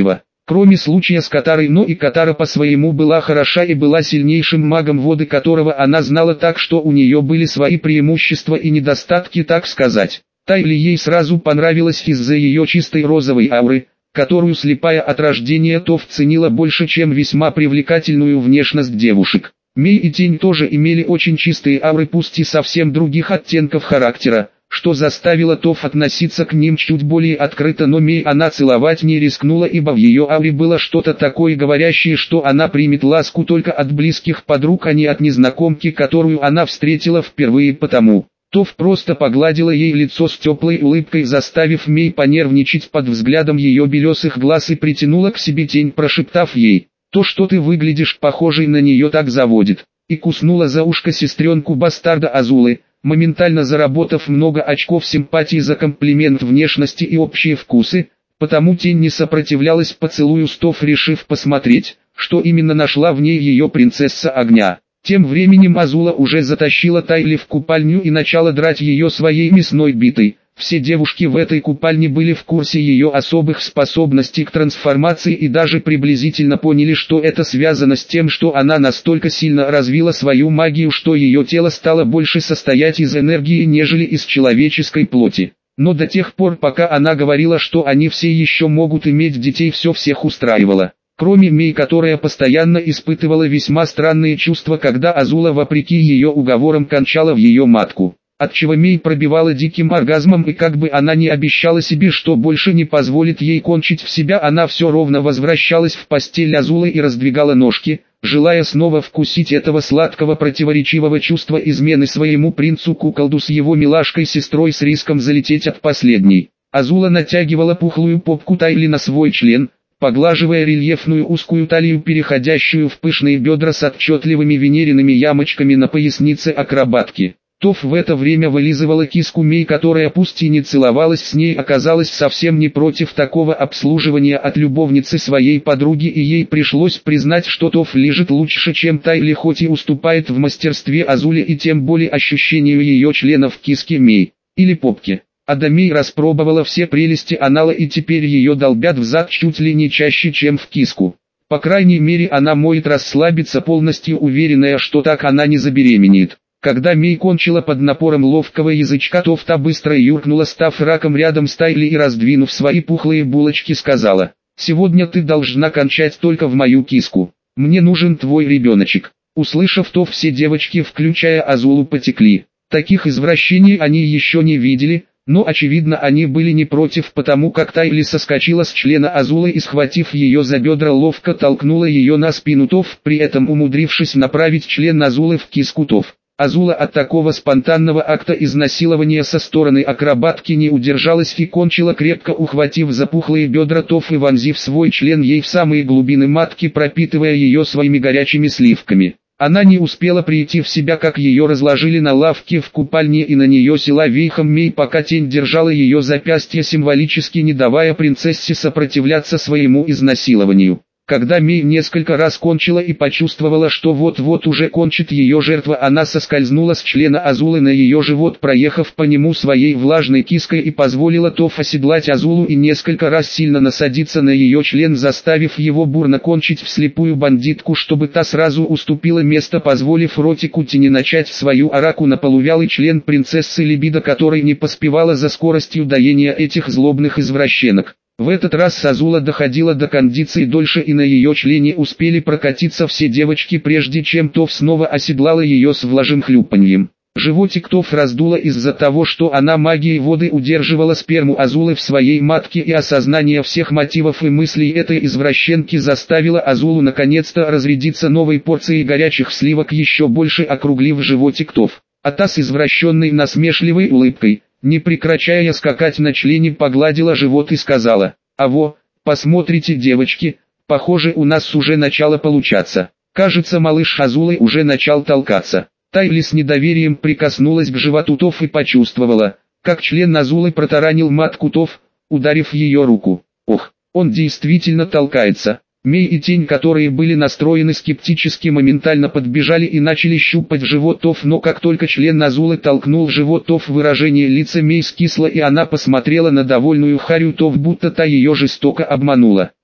Кроме случая с Катарой, но и Катара по-своему была хороша и была сильнейшим магом воды, которого она знала, так что у нее были свои преимущества и недостатки, так сказать. Тайли ей сразу понравилась из-за ее чистой розовой ауры, которую слепая от рождения Тоф ценила больше, чем весьма привлекательную внешность девушек. Мей и Тень тоже имели очень чистые ауры, пусть и совсем других оттенков характера, что заставило Тоф относиться к ним чуть более открыто, но Мей она целовать не рискнула, ибо в ее ауре было что-то такое говорящее, что она примет ласку только от близких подруг, а не от незнакомки, которую она встретила впервые. Потому Тоф просто погладила ей лицо с теплой улыбкой, заставив Мей понервничать под взглядом ее белесых глаз, и притянула к себе Тень, прошептав ей: «То, что ты выглядишь похожей на нее, так заводит», и куснула за ушко сестренку бастарда Азулы, моментально заработав много очков симпатии за комплимент внешности и общие вкусы. Потому Тень не сопротивлялась поцелую Тоф, решив посмотреть, что именно нашла в ней ее принцесса огня. Тем временем Азула уже затащила Тайли в купальню и начала драть ее своей мясной битой. Все девушки в этой купальне были в курсе ее особых способностей к трансформации и даже приблизительно поняли, что это связано с тем, что она настолько сильно развила свою магию, что ее тело стало больше состоять из энергии, нежели из человеческой плоти. Но до тех пор, пока она говорила, что они все еще могут иметь детей, все всех устраивало. Кроме Мей, которая постоянно испытывала весьма странные чувства, когда Азула вопреки ее уговорам кончала в ее матку, отчего Мей пробивала диким оргазмом, и как бы она ни обещала себе, что больше не позволит ей кончить в себя, она все ровно возвращалась в постель Азулы и раздвигала ножки, желая снова вкусить этого сладкого противоречивого чувства измены своему принцу-куколду с его милашкой-сестрой, с риском залететь от последней. Азула натягивала пухлую попку Тайли на свой член, поглаживая рельефную узкую талию, переходящую в пышные бедра с отчетливыми венериными ямочками на пояснице акробатки. Тоф в это время вылизывала киску Мей, которая пусть и не целовалась с ней, оказалась совсем не против такого обслуживания от любовницы своей подруги, и ей пришлось признать, что Тоф лежит лучше, чем Тайли, хоть и уступает в мастерстве Азуле и тем более ощущению ее члена в киске Мей, или попке. Ада Мей распробовала все прелести анала, и теперь ее долбят в зад чуть ли не чаще, чем в киску. По крайней мере, она может расслабиться, полностью уверенная, что так она не забеременеет. Когда Мей кончила под напором ловкого язычка, Тоф та быстро юркнула, став раком рядом с Тайли, и, раздвинув свои пухлые булочки, сказала: «Сегодня ты должна кончать только в мою киску. Мне нужен твой ребеночек». Услышав то, все девочки, включая Азулу, потекли. Таких извращений они еще не видели, но очевидно они были не против, потому как Тайли соскочила с члена Азулы и, схватив ее за бедра, ловко толкнула ее на спину Тоф, при этом умудрившись направить член Азулы в киску Тоф. Азула от такого спонтанного акта изнасилования со стороны акробатки не удержалась и кончила, крепко ухватив за пухлые бедра Тоф и вонзив свой член ей в самые глубины матки, пропитывая ее своими горячими сливками. Она не успела прийти в себя, как ее разложили на лавке в купальне, и на нее села вейхом Мей, пока тень держала ее запястье, символически не давая принцессе сопротивляться своему изнасилованию. Когда Мей несколько раз кончила и почувствовала, что вот-вот уже кончит ее жертва, она соскользнула с члена Азулы на ее живот, проехав по нему своей влажной киской, и позволила Тоф оседлать Азулу и несколько раз сильно насадиться на ее член, заставив его бурно кончить вслепую бандитку, чтобы та сразу уступила место, позволив ротику тени начать свою араку на полувялый член принцессы, либидо которой не поспевала за скоростью доения этих злобных извращенок. В этот раз Азула доходила до кондиции дольше, и на ее члене успели прокатиться все девочки, прежде чем Тоф снова оседлала ее с влажным хлюпаньем. Животик Тоф раздуло из-за того, что она магией воды удерживала сперму Азулы в своей матке, и осознание всех мотивов и мыслей этой извращенки заставило Азулу наконец-то разрядиться новой порцией горячих сливок, еще больше округлив животик Тоф. А та с извращенной насмешливой улыбкой, не прекращая скакать на члене, погладила живот и сказала: «Аво, посмотрите, девочки, похоже, у нас уже начало получаться. Кажется, малыш Азулы уже начал толкаться». Тайли с недоверием прикоснулась к животу Тоф и почувствовала, как член Азулы протаранил матку Тоф, ударив ее руку. Ох, он действительно толкается. Мей и Тень, которые были настроены скептически, моментально подбежали и начали щупать живот Тоф, но как только член Азулы толкнул живот Тоф, выражение лица Мей скисло, и она посмотрела на довольную Харю Тоф, будто та ее жестоко обманула.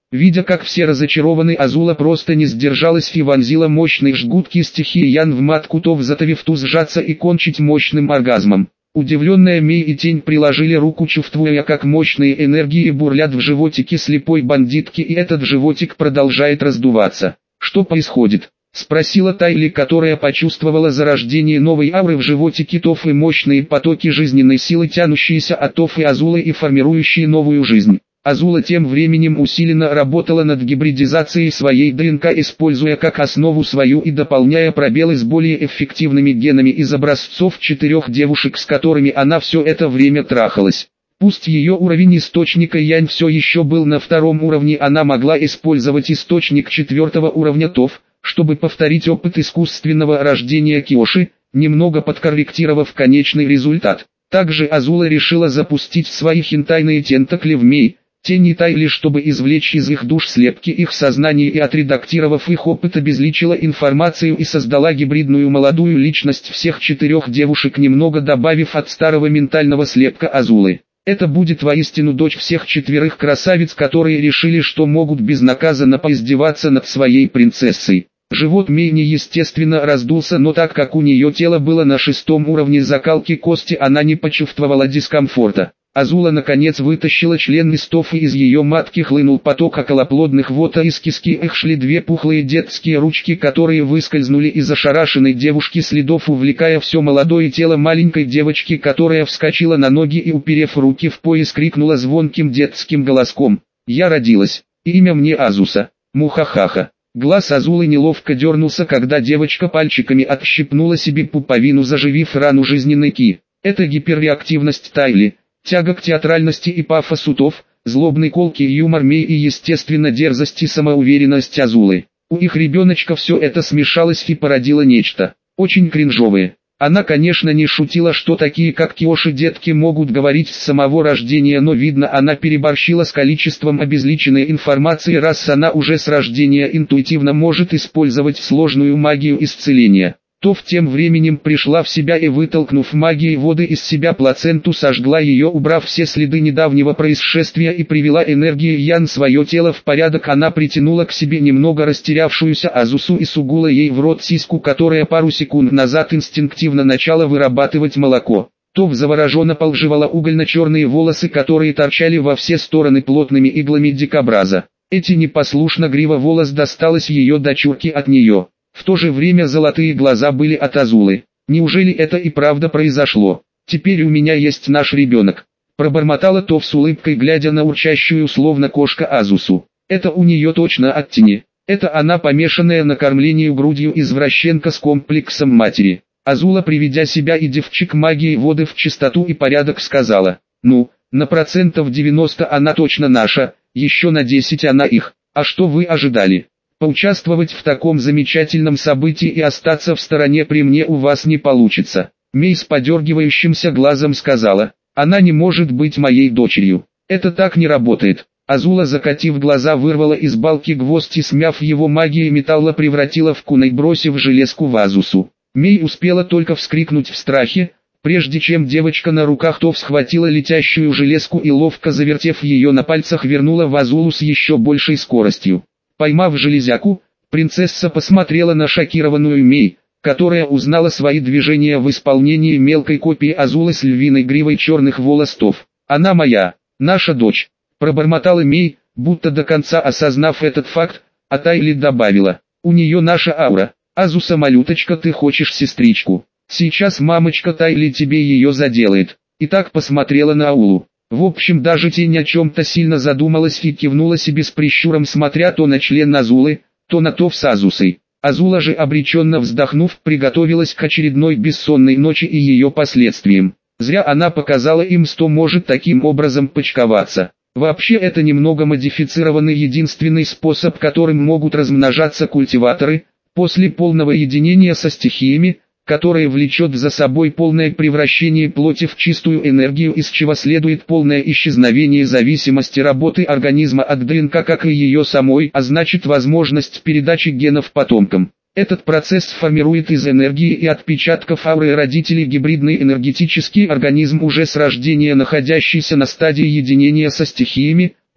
Видя, как все разочарованы, Азула просто не сдержалась и вонзила мощный жгут стихии Ян в матку Тов, заставив ту сжаться и кончить мощным оргазмом. Удивленная Мей и Тень приложили руку, чувствуя, как мощные энергии бурлят в животике слепой бандитки, и этот животик продолжает раздуваться. «Что происходит?» — спросила Тайли, которая почувствовала зарождение новой ауры в животике Тов и мощные потоки жизненной силы, тянущиеся от Тов и Азулы и формирующие новую жизнь. Азула тем временем усиленно работала над гибридизацией своей ДНК, используя как основу свою и дополняя пробелы с более эффективными генами из образцов четырех девушек, с которыми она все это время трахалась. Пусть ее уровень источника Янь все еще был на втором уровне, она могла использовать источник четвертого уровня Тов, чтобы повторить опыт искусственного рождения Киоши, немного подкорректировав конечный результат. Также Азула решила запустить свои хентайные тентакли в Мей, Тень и Тайли, чтобы извлечь из их душ слепки их сознаний, и отредактировав их опыт, обезличила информацию и создала гибридную молодую личность всех четырех девушек, немного добавив от старого ментального слепка Азулы. Это будет воистину дочь всех четверых красавиц, которые решили, что могут безнаказанно поиздеваться над своей принцессой. Живот Мей неестественно раздулся, но так как у нее тело было на шестом уровне закалки кости, она не почувствовала дискомфорта. Азула наконец вытащила член из Тов, и из ее матки хлынул поток околоплодных вод, а из киски их шли две пухлые детские ручки, которые выскользнули из ошарашенной девушки следов, увлекая все молодое тело маленькой девочки, которая вскочила на ноги и, уперев руки в пояс, крикнула звонким детским голоском: «Я родилась, и имя мне Азуса, мухахаха». Глаз Азулы неловко дернулся, когда девочка пальчиками отщипнула себе пуповину, заживив рану жизненной ки. Это гиперреактивность Тайли, тяга к театральности и пафосу Тов, злобный колкий юмор Мей и, естественно, дерзость и самоуверенность Азулы. У их ребеночка все это смешалось и породило нечто очень кринжовое. Она, конечно, не шутила, что такие как Киоши детки могут говорить с самого рождения, но видно, она переборщила с количеством обезличенной информации, раз она уже с рождения интуитивно может использовать сложную магию исцеления. Тов тем временем пришла в себя и, вытолкнув магией воды из себя плаценту, сожгла ее, убрав все следы недавнего происшествия, и привела энергией Ян свое тело в порядок. Она притянула к себе немного растерявшуюся Азусу и сугула ей в рот сиську, которая пару секунд назад инстинктивно начала вырабатывать молоко. Тов завороженно полживала угольно-черные волосы, которые торчали во все стороны плотными иглами дикобраза. Эти непослушно грива волос досталась ее дочурке от нее. В то же время золотые глаза были от Азулы. Неужели это и правда произошло? Теперь у меня есть наш ребенок. Пробормотала Тов с улыбкой, глядя на урчащую словно кошка Азусу. Это у нее точно от тени. Это она, помешанная на кормлении грудью извращенка с комплексом матери. Азула, приведя себя и девчик магией воды в чистоту и порядок, сказала: «Ну, на процентов девяносто она точно наша, еще на десять она их. А что вы ожидали? Поучаствовать в таком замечательном событии и остаться в стороне при мне у вас не получится». Мей с подергивающимся глазом сказала: «Она не может быть моей дочерью. Это так не работает». Азула, закатив глаза, вырвала из балки гвоздь и, смяв его магией металла, превратила в кунай, бросив железку в Азусу. Мей успела только вскрикнуть в страхе, прежде чем девочка на руках Тов схватила летящую железку и, ловко завертев ее на пальцах, вернула в Азулу с еще большей скоростью. Поймав железяку, принцесса посмотрела на шокированную Мей, которая узнала свои движения в исполнении мелкой копии Азулы с львиной гривой черных волос Тов. «Она моя, наша дочь», — пробормотала Мей, будто до конца осознав этот факт, а Тайли добавила: «У нее наша аура. Азуса, малюточка, ты хочешь сестричку? Сейчас мамочка Тайли тебе ее заделает». И так посмотрела на Аулу. В общем, даже тень о чем-то сильно задумалась и кивнула себе с прищуром, смотря то на член Азулы, то на Тов с Азусой. Азула же, обреченно вздохнув, приготовилась к очередной бессонной ночи и ее последствиям. Зря она показала им, что может таким образом почковаться. Вообще, это немного модифицированный единственный способ, которым могут размножаться культиваторы, после полного единения со стихиями, которое влечет за собой полное превращение плоти в чистую энергию, из чего следует полное исчезновение зависимости работы организма от ДНК, как и ее самой, а значит возможность передачи генов потомкам. Этот процесс формирует из энергии и отпечатков ауры родителей гибридный энергетический организм, уже с рождения находящийся на стадии единения со стихиями,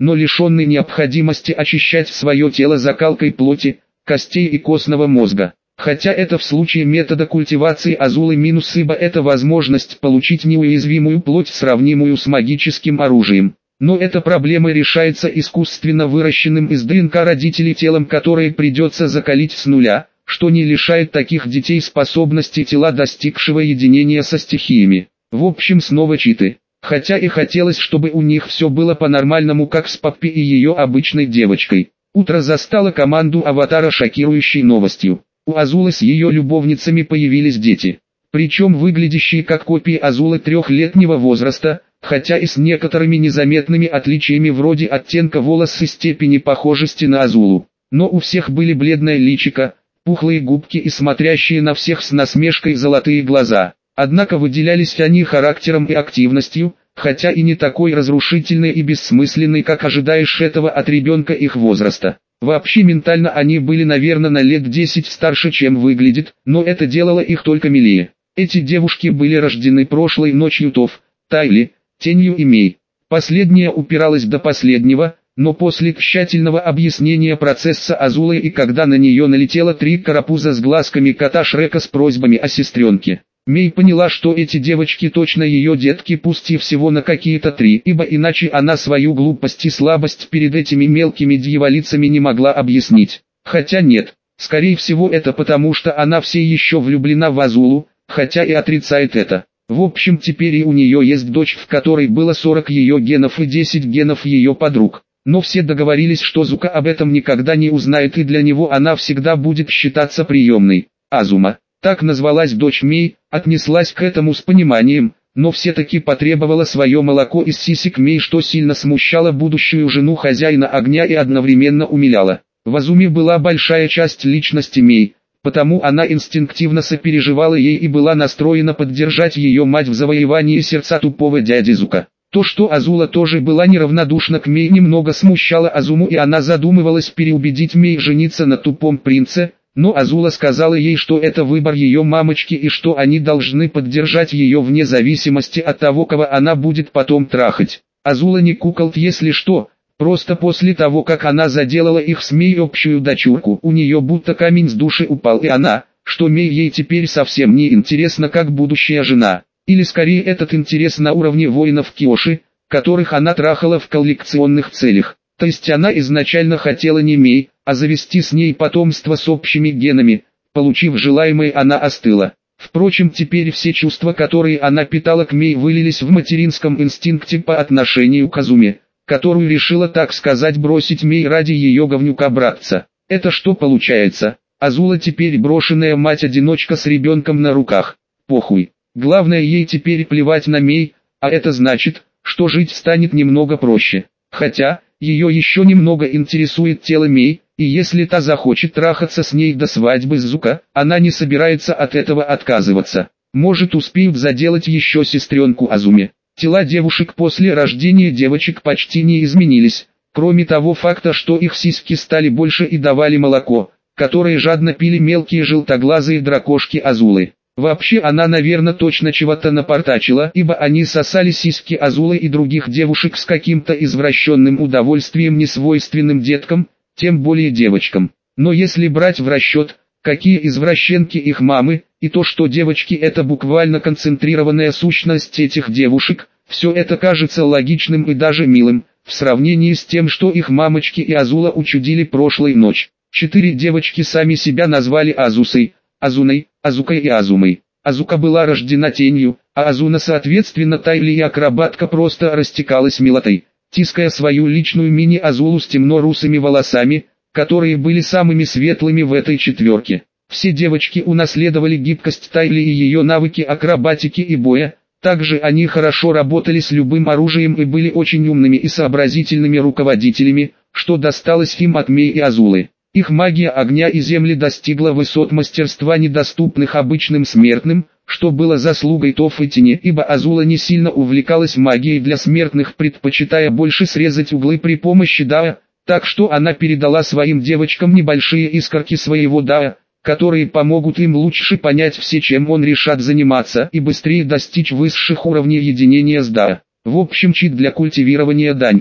но лишенный необходимости очищать свое тело закалкой плоти, костей и костного мозга. Хотя это в случае метода культивации азулы минус ибо это возможность получить неуязвимую плоть, сравнимую с магическим оружием. Но эта проблема решается искусственно выращенным из ДНК родителей телом, которое придется закалить с нуля, что не лишает таких детей способности тела, достигшего единения со стихиями. В общем, снова читы. Хотя и хотелось, чтобы у них все было по-нормальному, как с Паппи и ее обычной девочкой. Утро застало команду Аватара шокирующей новостью. У Азулы с ее любовницами появились дети. Причем выглядящие как копии Азулы трехлетнего возраста, хотя и с некоторыми незаметными отличиями вроде оттенка волос и степени похожести на Азулу. Но у всех были бледное личико, пухлые губки и смотрящие на всех с насмешкой золотые глаза. Однако выделялись они характером и активностью, хотя и не такой разрушительной и бессмысленной, как ожидаешь этого от ребенка их возраста. Вообще ментально они были, наверное, на лет десять старше, чем выглядит, но это делало их только милее. Эти девушки были рождены прошлой ночью Тоф, Тайли, Тенью и Мей. Последняя упиралась до последнего, но после тщательного объяснения процесса Азулы и когда на нее налетело три карапуза с глазками кота Шрека с просьбами о сестренке, Мей поняла, что эти девочки точно ее детки, пусть и всего на какие-то три, ибо иначе она свою глупость и слабость перед этими мелкими дьяволицами не могла объяснить. Хотя нет, скорее всего это потому, что она все еще влюблена в Азулу, хотя и отрицает это. В общем, теперь и у нее есть дочь, в которой было сорок ее генов и десять генов ее подруг. Но все договорились, что Зука об этом никогда не узнает, и для него она всегда будет считаться приемной. Азума, так назвалась дочь Мей, отнеслась к этому с пониманием, но все-таки потребовала свое молоко из сисек Мей, что сильно смущало будущую жену хозяина огня и одновременно умиляло. В Азуме была большая часть личности Мей, потому она инстинктивно сопереживала ей и была настроена поддержать ее мать в завоевании сердца тупого дяди Зука. То, что Азула тоже была неравнодушна к Мей, немного смущало Азуму, и она задумывалась переубедить Мей жениться на тупом принце, но Азула сказала ей, что это выбор ее мамочки и что они должны поддержать ее вне зависимости от того, кого она будет потом трахать. Азула не куколт, если что, просто после того, как она заделала их с Мей общую дочурку, у нее будто камень с души упал, и она, что Мей ей теперь совсем не интересна как будущая жена. Или скорее этот интерес на уровне воинов Киоши, которых она трахала в коллекционных целях. То есть она изначально хотела не Мей, а завести с ней потомство с общими генами. Получив желаемое, она остыла. Впрочем, теперь все чувства, которые она питала к Мей, вылились в материнском инстинкте по отношению к Азуме, которую решила, так сказать, бросить Мей ради ее говнюка-братца. Это что получается? Азула теперь брошенная мать-одиночка с ребенком на руках. Похуй. Главное, ей теперь плевать на Мей, а это значит, что жить станет немного проще. Хотя, ее еще немного интересует тело Мей, и если та захочет трахаться с ней до свадьбы с Зука, она не собирается от этого отказываться. Может, успеют заделать еще сестренку Азуме. Тела девушек после рождения девочек почти не изменились, кроме того факта, что их сиськи стали больше и давали молоко, которое жадно пили мелкие желтоглазые дракошки Азулы. Вообще она, наверное, точно чего-то напортачила, ибо они сосали сиськи Азулы и других девушек с каким-то извращенным удовольствием, несвойственным деткам, тем более девочкам. Но если брать в расчет, какие извращенки их мамы, и то, что девочки это буквально концентрированная сущность этих девушек, все это кажется логичным и даже милым, в сравнении с тем, что их мамочки и Азула учудили прошлой ночь. Четыре девочки сами себя назвали Азусой, Азуной, Азукой и Азумой. Азука была рождена тенью, а Азуна соответственно Тайли, и акробатка просто растекалась милотой, тиская свою личную мини-Азулу с темно-русыми волосами, которые были самыми светлыми в этой четверке. Все девочки унаследовали гибкость Тайли и ее навыки акробатики и боя, также они хорошо работали с любым оружием и были очень умными и сообразительными руководителями, что досталось им от Мей и Азулы. Их магия огня и земли достигла высот мастерства, недоступных обычным смертным, что было заслугой Тоф и Тени, ибо Азула не сильно увлекалась магией для смертных, предпочитая больше срезать углы при помощи Дао, так что она передала своим девочкам небольшие искорки своего Дао, которые помогут им лучше понять все, чем он решат заниматься, и быстрее достичь высших уровней единения с Дао. В общем, чит для культивирования Дантоня.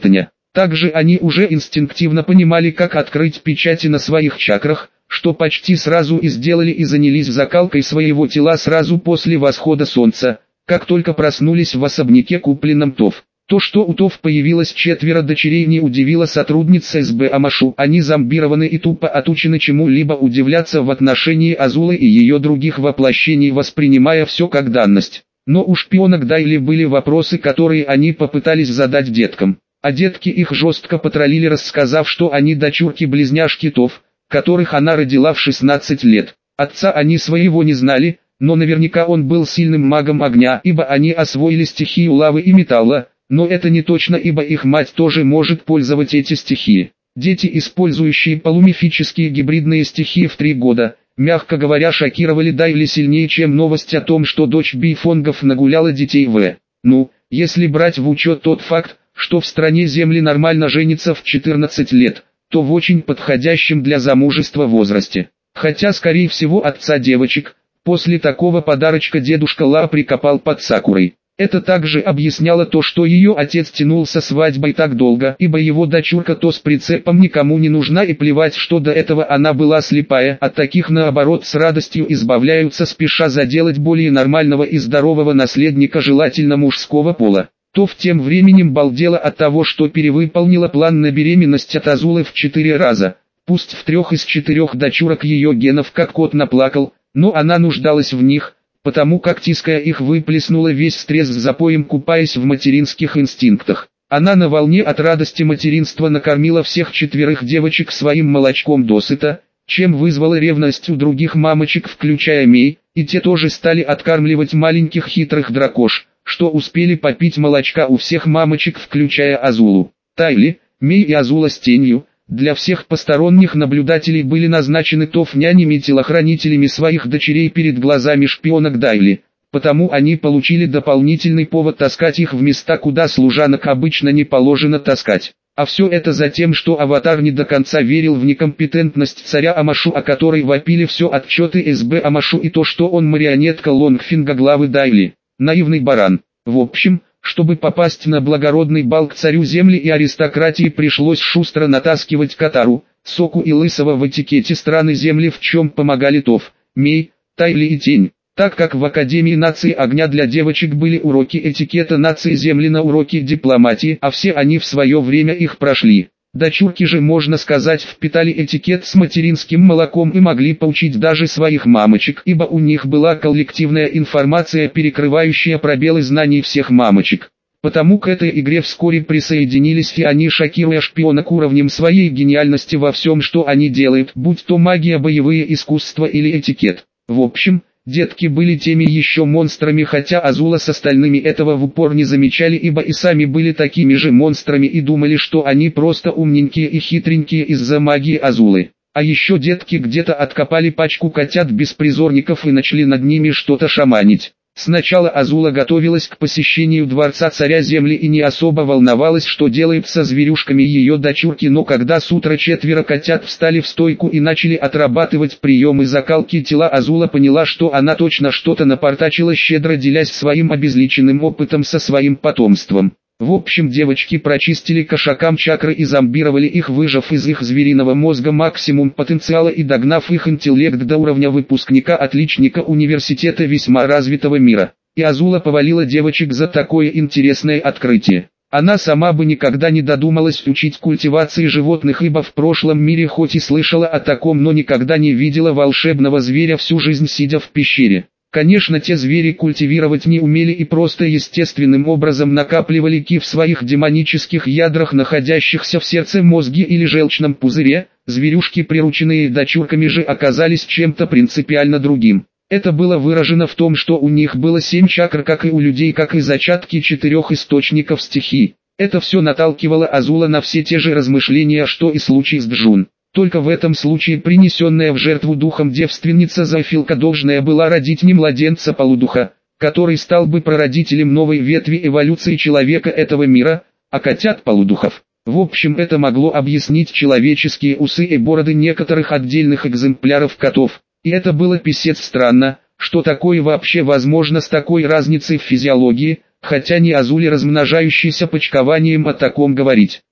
Также они уже инстинктивно понимали, как открыть печати на своих чакрах, что почти сразу и сделали, и занялись закалкой своего тела сразу после восхода солнца, как только проснулись в особняке, купленном ТОВ. То, что у ТОВ появилось четверо дочерей, не удивило сотрудниц эс бэ Амашу. Они зомбированы и тупо отучены чему-либо удивляться в отношении Азулы и ее других воплощений, воспринимая все как данность. Но у шпионок Дайли были вопросы, которые они попытались задать деткам. А детки их жестко потроллили, рассказав, что они дочурки-близняшки ТОВ, которых она родила в шестнадцать лет. Отца они своего не знали, но наверняка он был сильным магом огня, ибо они освоили стихию лавы и металла. Но это не точно, ибо их мать тоже может пользовать эти стихии. Дети, использующие полумифические гибридные стихии в три года, мягко говоря, шокировали Дайли сильнее, чем новость о том, что дочь Бифонгов нагуляла детей в. Ну, если брать в учет тот факт, что в стране земли нормально женится в четырнадцать лет, то в очень подходящем для замужества возрасте. Хотя, скорее всего, отца девочек, после такого подарочка дедушка Ла прикопал под Сакурой. Это также объясняло то, что ее отец тянул со свадьбой так долго, ибо его дочурка то с прицепом никому не нужна, и плевать, что до этого она была слепая. От таких, наоборот, с радостью избавляются, спеша заделать более нормального и здорового наследника, желательно мужского пола. ТОВ тем временем балдела от того, что перевыполнила план на беременность от Азулы в четыре раза. Пусть в трех из четырех дочурок ее генов как кот наплакал, но она нуждалась в них, потому как, тиская их, выплеснула весь стресс с запоем, купаясь в материнских инстинктах. Она на волне от радости материнства накормила всех четверых девочек своим молочком досыта, чем вызвала ревность у других мамочек, включая Мей, и те тоже стали откармливать маленьких хитрых дракош, что успели попить молочка у всех мамочек, включая Азулу. Тайли, Мей и Азула с тенью, для всех посторонних наблюдателей были назначены ТОВ нянями-телохранителями своих дочерей перед глазами шпионок Дайли, потому они получили дополнительный повод таскать их в места, куда служанок обычно не положено таскать. А все это за тем, что Аватар не до конца верил в некомпетентность царя Амашу, о которой вопили все отчеты эс бэ Амашу, и то, что он марионетка Лонгфинга, главы Дайли. Наивный баран. В общем, чтобы попасть на благородный бал к царю земли и аристократии, пришлось шустро натаскивать Катару, Соку и Лысого в этикете страны земли, в чем помогали ТОВ, Мей, Тайли и Тень. Так как в Академии нации огня для девочек были уроки этикета нации земли на уроки дипломатии, а все они в свое время их прошли. Дочурки же, можно сказать, впитали этикет с материнским молоком и могли поучить даже своих мамочек, ибо у них была коллективная информация, перекрывающая пробелы знаний всех мамочек. Потому к этой игре вскоре присоединились и они, шокируя шпионок уровнем своей гениальности во всем, что они делают, будь то магия, боевые искусства или этикет. В общем, детки были теми еще монстрами, хотя Азула с остальными этого в упор не замечали, ибо и сами были такими же монстрами и думали, что они просто умненькие и хитренькие из-за магии Азулы. А еще детки где-то откопали пачку котят-беспризорников и начали над ними что-то шаманить. Сначала Азула готовилась к посещению дворца царя земли и не особо волновалась, что делает со зверюшками ее дочурки, но когда с утра четверо котят встали в стойку и начали отрабатывать приемы закалки тела, Азула поняла, что она точно что-то напортачила, щедро делясь своим обезличенным опытом со своим потомством. В общем, девочки прочистили кошакам чакры и зомбировали их, выжав из их звериного мозга максимум потенциала и догнав их интеллект до уровня выпускника-отличника университета весьма развитого мира. И Азула повалила девочек за такое интересное открытие. Она сама бы никогда не додумалась учить культивации животных, ибо в прошлом мире хоть и слышала о таком, но никогда не видела волшебного зверя, всю жизнь сидя в пещере. Конечно, те звери культивировать не умели и просто естественным образом накапливали ки в своих демонических ядрах, находящихся в сердце мозге или желчном пузыре. Зверюшки, прирученные дочурками же, оказались чем-то принципиально другим. Это было выражено в том, что у них было семь чакр, как и у людей, как и зачатки четырех источников стихий. Это все наталкивало Азула на все те же размышления, что и случай с Джун. Только в этом случае принесенная в жертву духом девственница Зайфилка должна была родить не младенца-полудуха, который стал бы прародителем новой ветви эволюции человека этого мира, а котят-полудухов. В общем, это могло объяснить человеческие усы и бороды некоторых отдельных экземпляров котов. И это было писец странно, что такое вообще возможно с такой разницей в физиологии, хотя не Азуле, размножающейся почкованием, о таком говорить.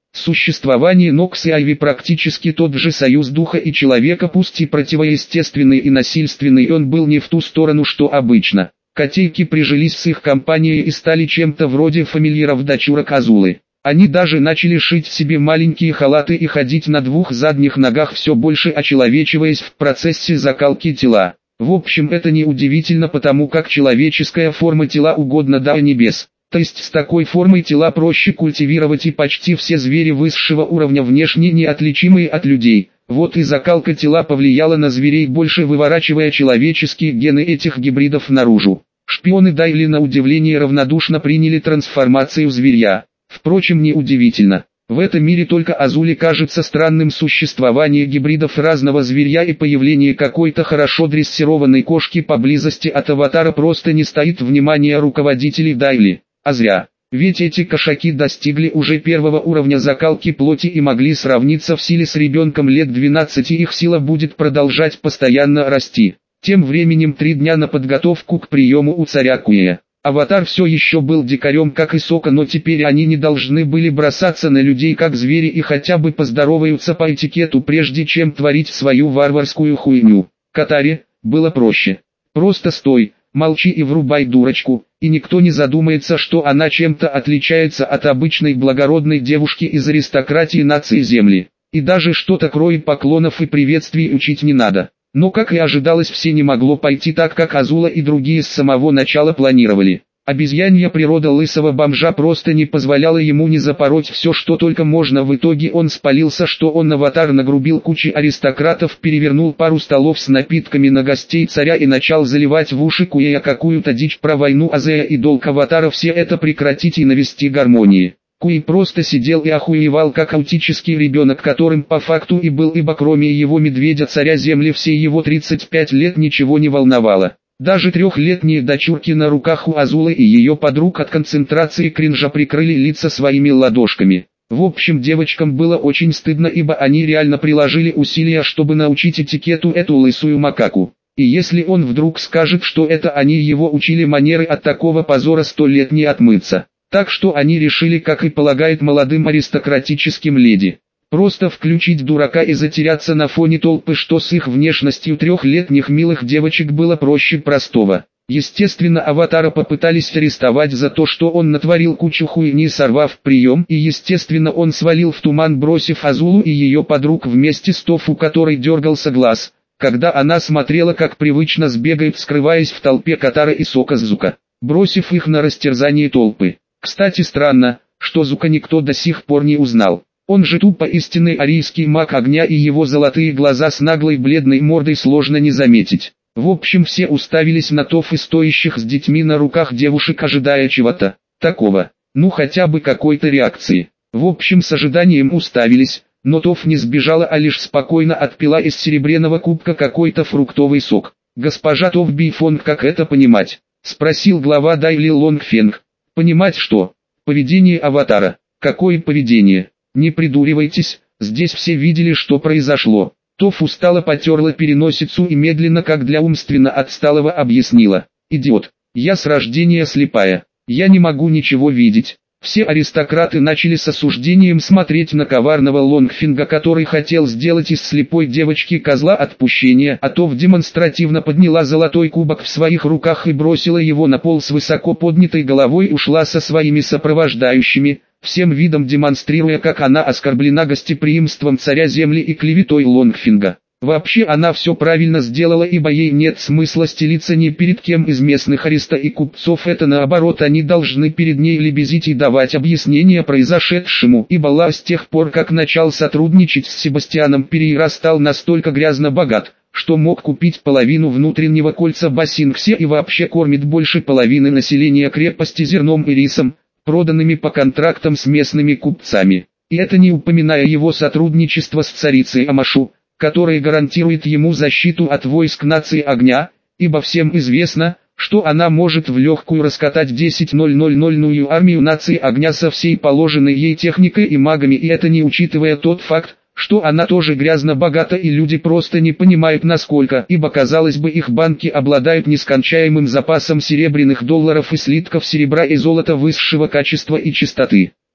Существование Нокс и Айви практически тот же союз духа и человека, пусть и противоестественный и насильственный, и он был не в ту сторону, что обычно. Котейки прижились с их компанией и стали чем-то вроде фамильяров дочурок Азулы. Они даже начали шить себе маленькие халаты и ходить на двух задних ногах, все больше очеловечиваясь в процессе закалки тела. В общем, это не удивительно, потому как человеческая форма тела угодна до небес. То есть с такой формой тела проще культивировать, и почти все звери высшего уровня внешне неотличимые от людей. Вот и закалка тела повлияла на зверей больше, выворачивая человеческие гены этих гибридов наружу. Шпионы Дайли на удивление равнодушно приняли трансформацию зверя. Впрочем, неудивительно. В этом мире только Азуле кажется странным существование гибридов разного зверя, и появление какой-то хорошо дрессированной кошки поблизости от аватара просто не стоит внимания руководителей Дайли. А зря. Ведь эти кошаки достигли уже первого уровня закалки плоти и могли сравниться в силе с ребенком лет двенадцати, их сила будет продолжать постоянно расти. Тем временем три дня на подготовку к приему у царя Куя. Аватар все еще был дикарем, как и Сока, но теперь они не должны были бросаться на людей как звери и хотя бы поздороваются по этикету, прежде чем творить свою варварскую хуйню. Катаре было проще. Просто стой, молчи и врубай дурочку, и никто не задумается, что она чем-то отличается от обычной благородной девушки из аристократии нации Земли. И даже что-то кроме поклонов и приветствий учить не надо. Но, как и ожидалось, все не могло пойти так, как Азула и другие с самого начала планировали. Обезьянья природа лысого бомжа просто не позволяла ему не запороть все, что только можно. В итоге он спалился, что он аватар нагрубил кучи аристократов, перевернул пару столов с напитками на гостей царя и начал заливать в уши Куя какую-то дичь про войну Азея и долг аватара все это прекратить и навести гармонии. Куй просто сидел и охуевал, как аутический ребенок, которым по факту и был, ибо кроме его медведя-царя Земли все его тридцать пять лет ничего не волновало. Даже трехлетние дочурки на руках у Азулы и ее подруг от концентрации кринжа прикрыли лица своими ладошками. В общем, девочкам было очень стыдно, ибо они реально приложили усилия, чтобы научить этикету эту лысую макаку. И если он вдруг скажет, что это они его учили манеры, от такого позора сто лет не отмыться. Так что они решили, как и полагает молодым аристократическим леди, просто включить дурака и затеряться на фоне толпы, что с их внешностью трехлетних милых девочек было проще простого. Естественно, аватара попытались арестовать за то, что он натворил кучу хуйни, сорвав прием, и естественно он свалил в туман, бросив Азулу и ее подруг вместе с Тофу, который дергался глаз, когда она смотрела, как привычно сбегает, скрываясь в толпе Катара и Сока Зука, бросив их на растерзание толпы. Кстати, странно, что Зука никто до сих пор не узнал. Он же тупо истинный арийский маг огня, и его золотые глаза с наглой бледной мордой сложно не заметить. В общем, все уставились на Тоф и стоящих с детьми на руках девушек, ожидая чего-то такого, ну хотя бы какой-то реакции. В общем, с ожиданием уставились, но Тоф не сбежала, а лишь спокойно отпила из серебряного кубка какой-то фруктовый сок. «Госпожа Тоф Бифонг, как это понимать?» — спросил глава Дайли Лонгфенг. «Понимать что? Поведение аватара. Какое поведение? Не придуривайтесь, здесь все видели, что произошло». Тоф устало потерла переносицу и медленно, как для умственно отсталого, объяснила. «Идиот, я с рождения слепая, я не могу ничего видеть». Все аристократы начали с осуждением смотреть на коварного Лонгфинга, который хотел сделать из слепой девочки козла отпущения, а Тоф демонстративно подняла золотой кубок в своих руках и бросила его на пол с высоко поднятой головой и ушла со своими сопровождающими, всем видом демонстрируя, как она оскорблена гостеприимством царя Земли и клеветой Лонгфинга. Вообще она все правильно сделала, ибо ей нет смысла стелиться ни перед кем из местных ариста и купцов, это наоборот, они должны перед ней лебезить и давать объяснения произошедшему, ибо Ла с тех пор, как начал сотрудничать с Себастьяном Перейра, стал настолько грязно богат, что мог купить половину внутреннего кольца Бассингсе и вообще кормит больше половины населения крепости зерном и рисом, проданными по контрактам с местными купцами. И это не упоминая его сотрудничество с царицей Амашу, который гарантирует ему защиту от войск нации огня, ибо всем известно, что она может в легкую раскатать десятитысячную армию нации огня со всей положенной ей техникой и магами, и это не учитывая тот факт, что она тоже грязно богата, и люди просто не понимают насколько, ибо казалось бы, их банки обладают нескончаемым запасом серебряных долларов и слитков серебра и золота высшего качества и чистоты.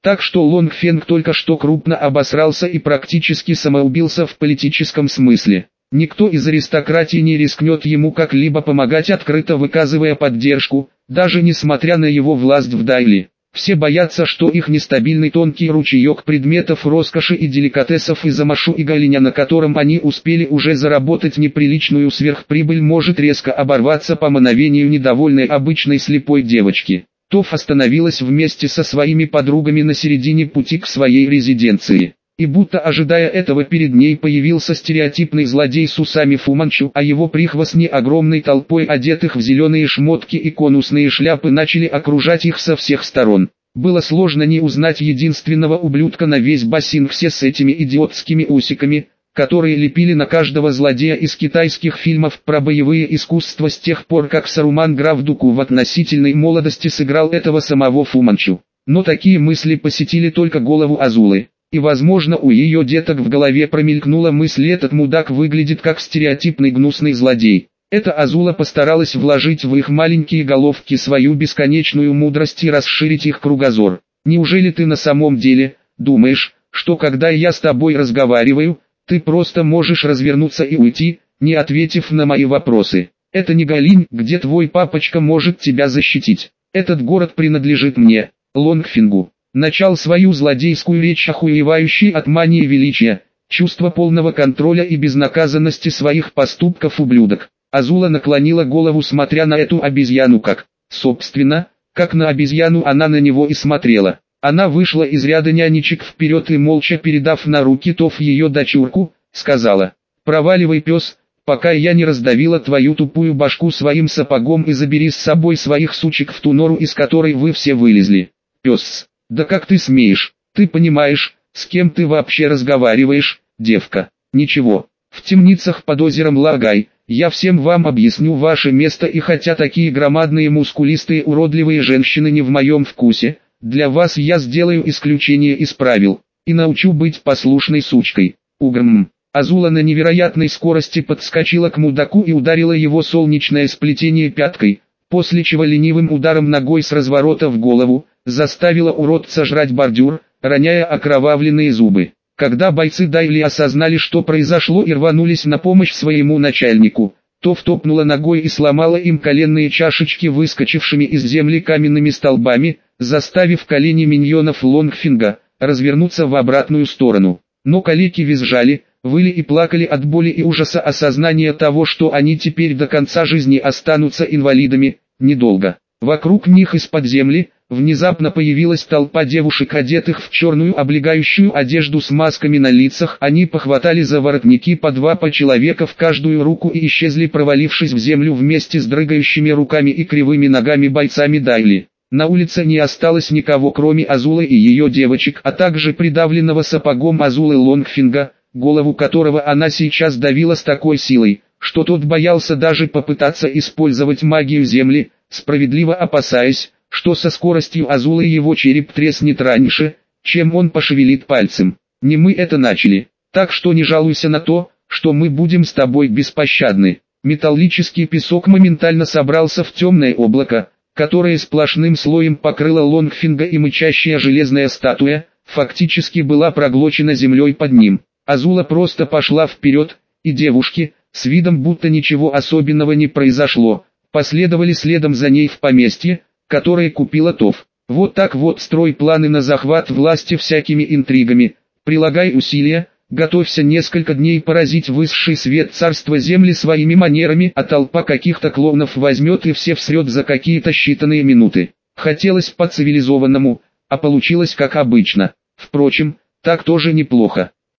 Так что Лонг Фенг только что крупно обосрался и практически самоубился в политическом смысле. Никто из аристократии не рискнет ему как-либо помогать, открыто выказывая поддержку, даже несмотря на его власть в Дайли. Все боятся, что их нестабильный тонкий ручеек предметов роскоши и деликатесов из Амашу и Галиня, на котором они успели уже заработать неприличную сверхприбыль, может резко оборваться по мановению недовольной обычной слепой девочки. Тоф остановилась вместе со своими подругами на середине пути к своей резиденции. И будто ожидая этого, перед ней появился стереотипный злодей с усами Фу Манчу, а его прихвостни огромной толпой одетых в зеленые шмотки и конусные шляпы начали окружать их со всех сторон. Было сложно не узнать единственного ублюдка на весь бассейн, все с этими идиотскими усиками, которые лепили на каждого злодея из китайских фильмов про боевые искусства с тех пор, как Саруман Граф Дуку в относительной молодости сыграл этого самого Фу Манчу. Но такие мысли посетили только голову Азулы. И возможно, у ее деток в голове промелькнула мысль: этот мудак выглядит как стереотипный гнусный злодей. Эта Азула постаралась вложить в их маленькие головки свою бесконечную мудрость и расширить их кругозор. Неужели ты на самом деле думаешь, что когда я с тобой разговариваю, ты просто можешь развернуться и уйти, не ответив на мои вопросы? Это не Галинь, где твой папочка может тебя защитить. Этот город принадлежит мне, Лонгфингу. Начал свою злодейскую речь охуевающий от мании величия, чувства полного контроля и безнаказанности своих поступков ублюдок. Азула наклонила голову, смотря на эту обезьяну, как, собственно, как на обезьяну она на него и смотрела. Она вышла из ряда нянечек вперед и, молча передав на руки Тоф ее дочурку, сказала: «Проваливай, пес, пока я не раздавила твою тупую башку своим сапогом, и забери с собой своих сучек в ту нору, из которой вы все вылезли». «Пес, да как ты смеешь? Ты понимаешь, с кем ты вообще разговариваешь, девка?» «Ничего, в темницах под озером Лагай, я всем вам объясню ваше место, и хотя такие громадные мускулистые уродливые женщины не в моем вкусе, для вас я сделаю исключение из правил, и научу быть послушной сучкой». Угрм. Азула на невероятной скорости подскочила к мудаку и ударила его солнечное сплетение пяткой, после чего ленивым ударом ногой с разворота в голову заставила уродца жрать бордюр, роняя окровавленные зубы. Когда бойцы Дайли осознали, что произошло, и рванулись на помощь своему начальнику, то втопнула ногой и сломала им коленные чашечки выскочившими из земли каменными столбами, заставив колени миньонов Лонгфинга развернуться в обратную сторону. Но калеки визжали, выли и плакали от боли и ужаса осознания того, что они теперь до конца жизни останутся инвалидами. Недолго. Вокруг них из-под земли внезапно появилась толпа девушек, одетых в черную облегающую одежду с масками на лицах. Они похватали за воротники по два по человека в каждую руку и исчезли, провалившись в землю вместе с дрыгающими руками и кривыми ногами бойцами Дайли. На улице не осталось никого, кроме Азулы и ее девочек, а также придавленного сапогом Азулы Лонгфинга, голову которого она сейчас давила с такой силой, что тот боялся даже попытаться использовать магию земли, справедливо опасаясь, что со скоростью Азулы его череп треснет раньше, чем он пошевелит пальцем. Не мы это начали, так что не жалуйся на то, что мы будем с тобой беспощадны. Металлический песок моментально собрался в темное облако, которое сплошным слоем покрыло Лонгфинга, и мычащая железная статуя фактически была проглочена землей под ним. Азула просто пошла вперед, и девушки, с видом будто ничего особенного не произошло, последовали следом за ней в поместье, которое купила Тоф. Вот так вот строй планы на захват власти всякими интригами, прилагай усилия, готовься несколько дней поразить высший свет царства земли своими манерами, а толпа каких-то клоунов возьмет и все всрет за какие-то считанные минуты. Хотелось по-цивилизованному, а получилось как обычно. Впрочем, так тоже неплохо.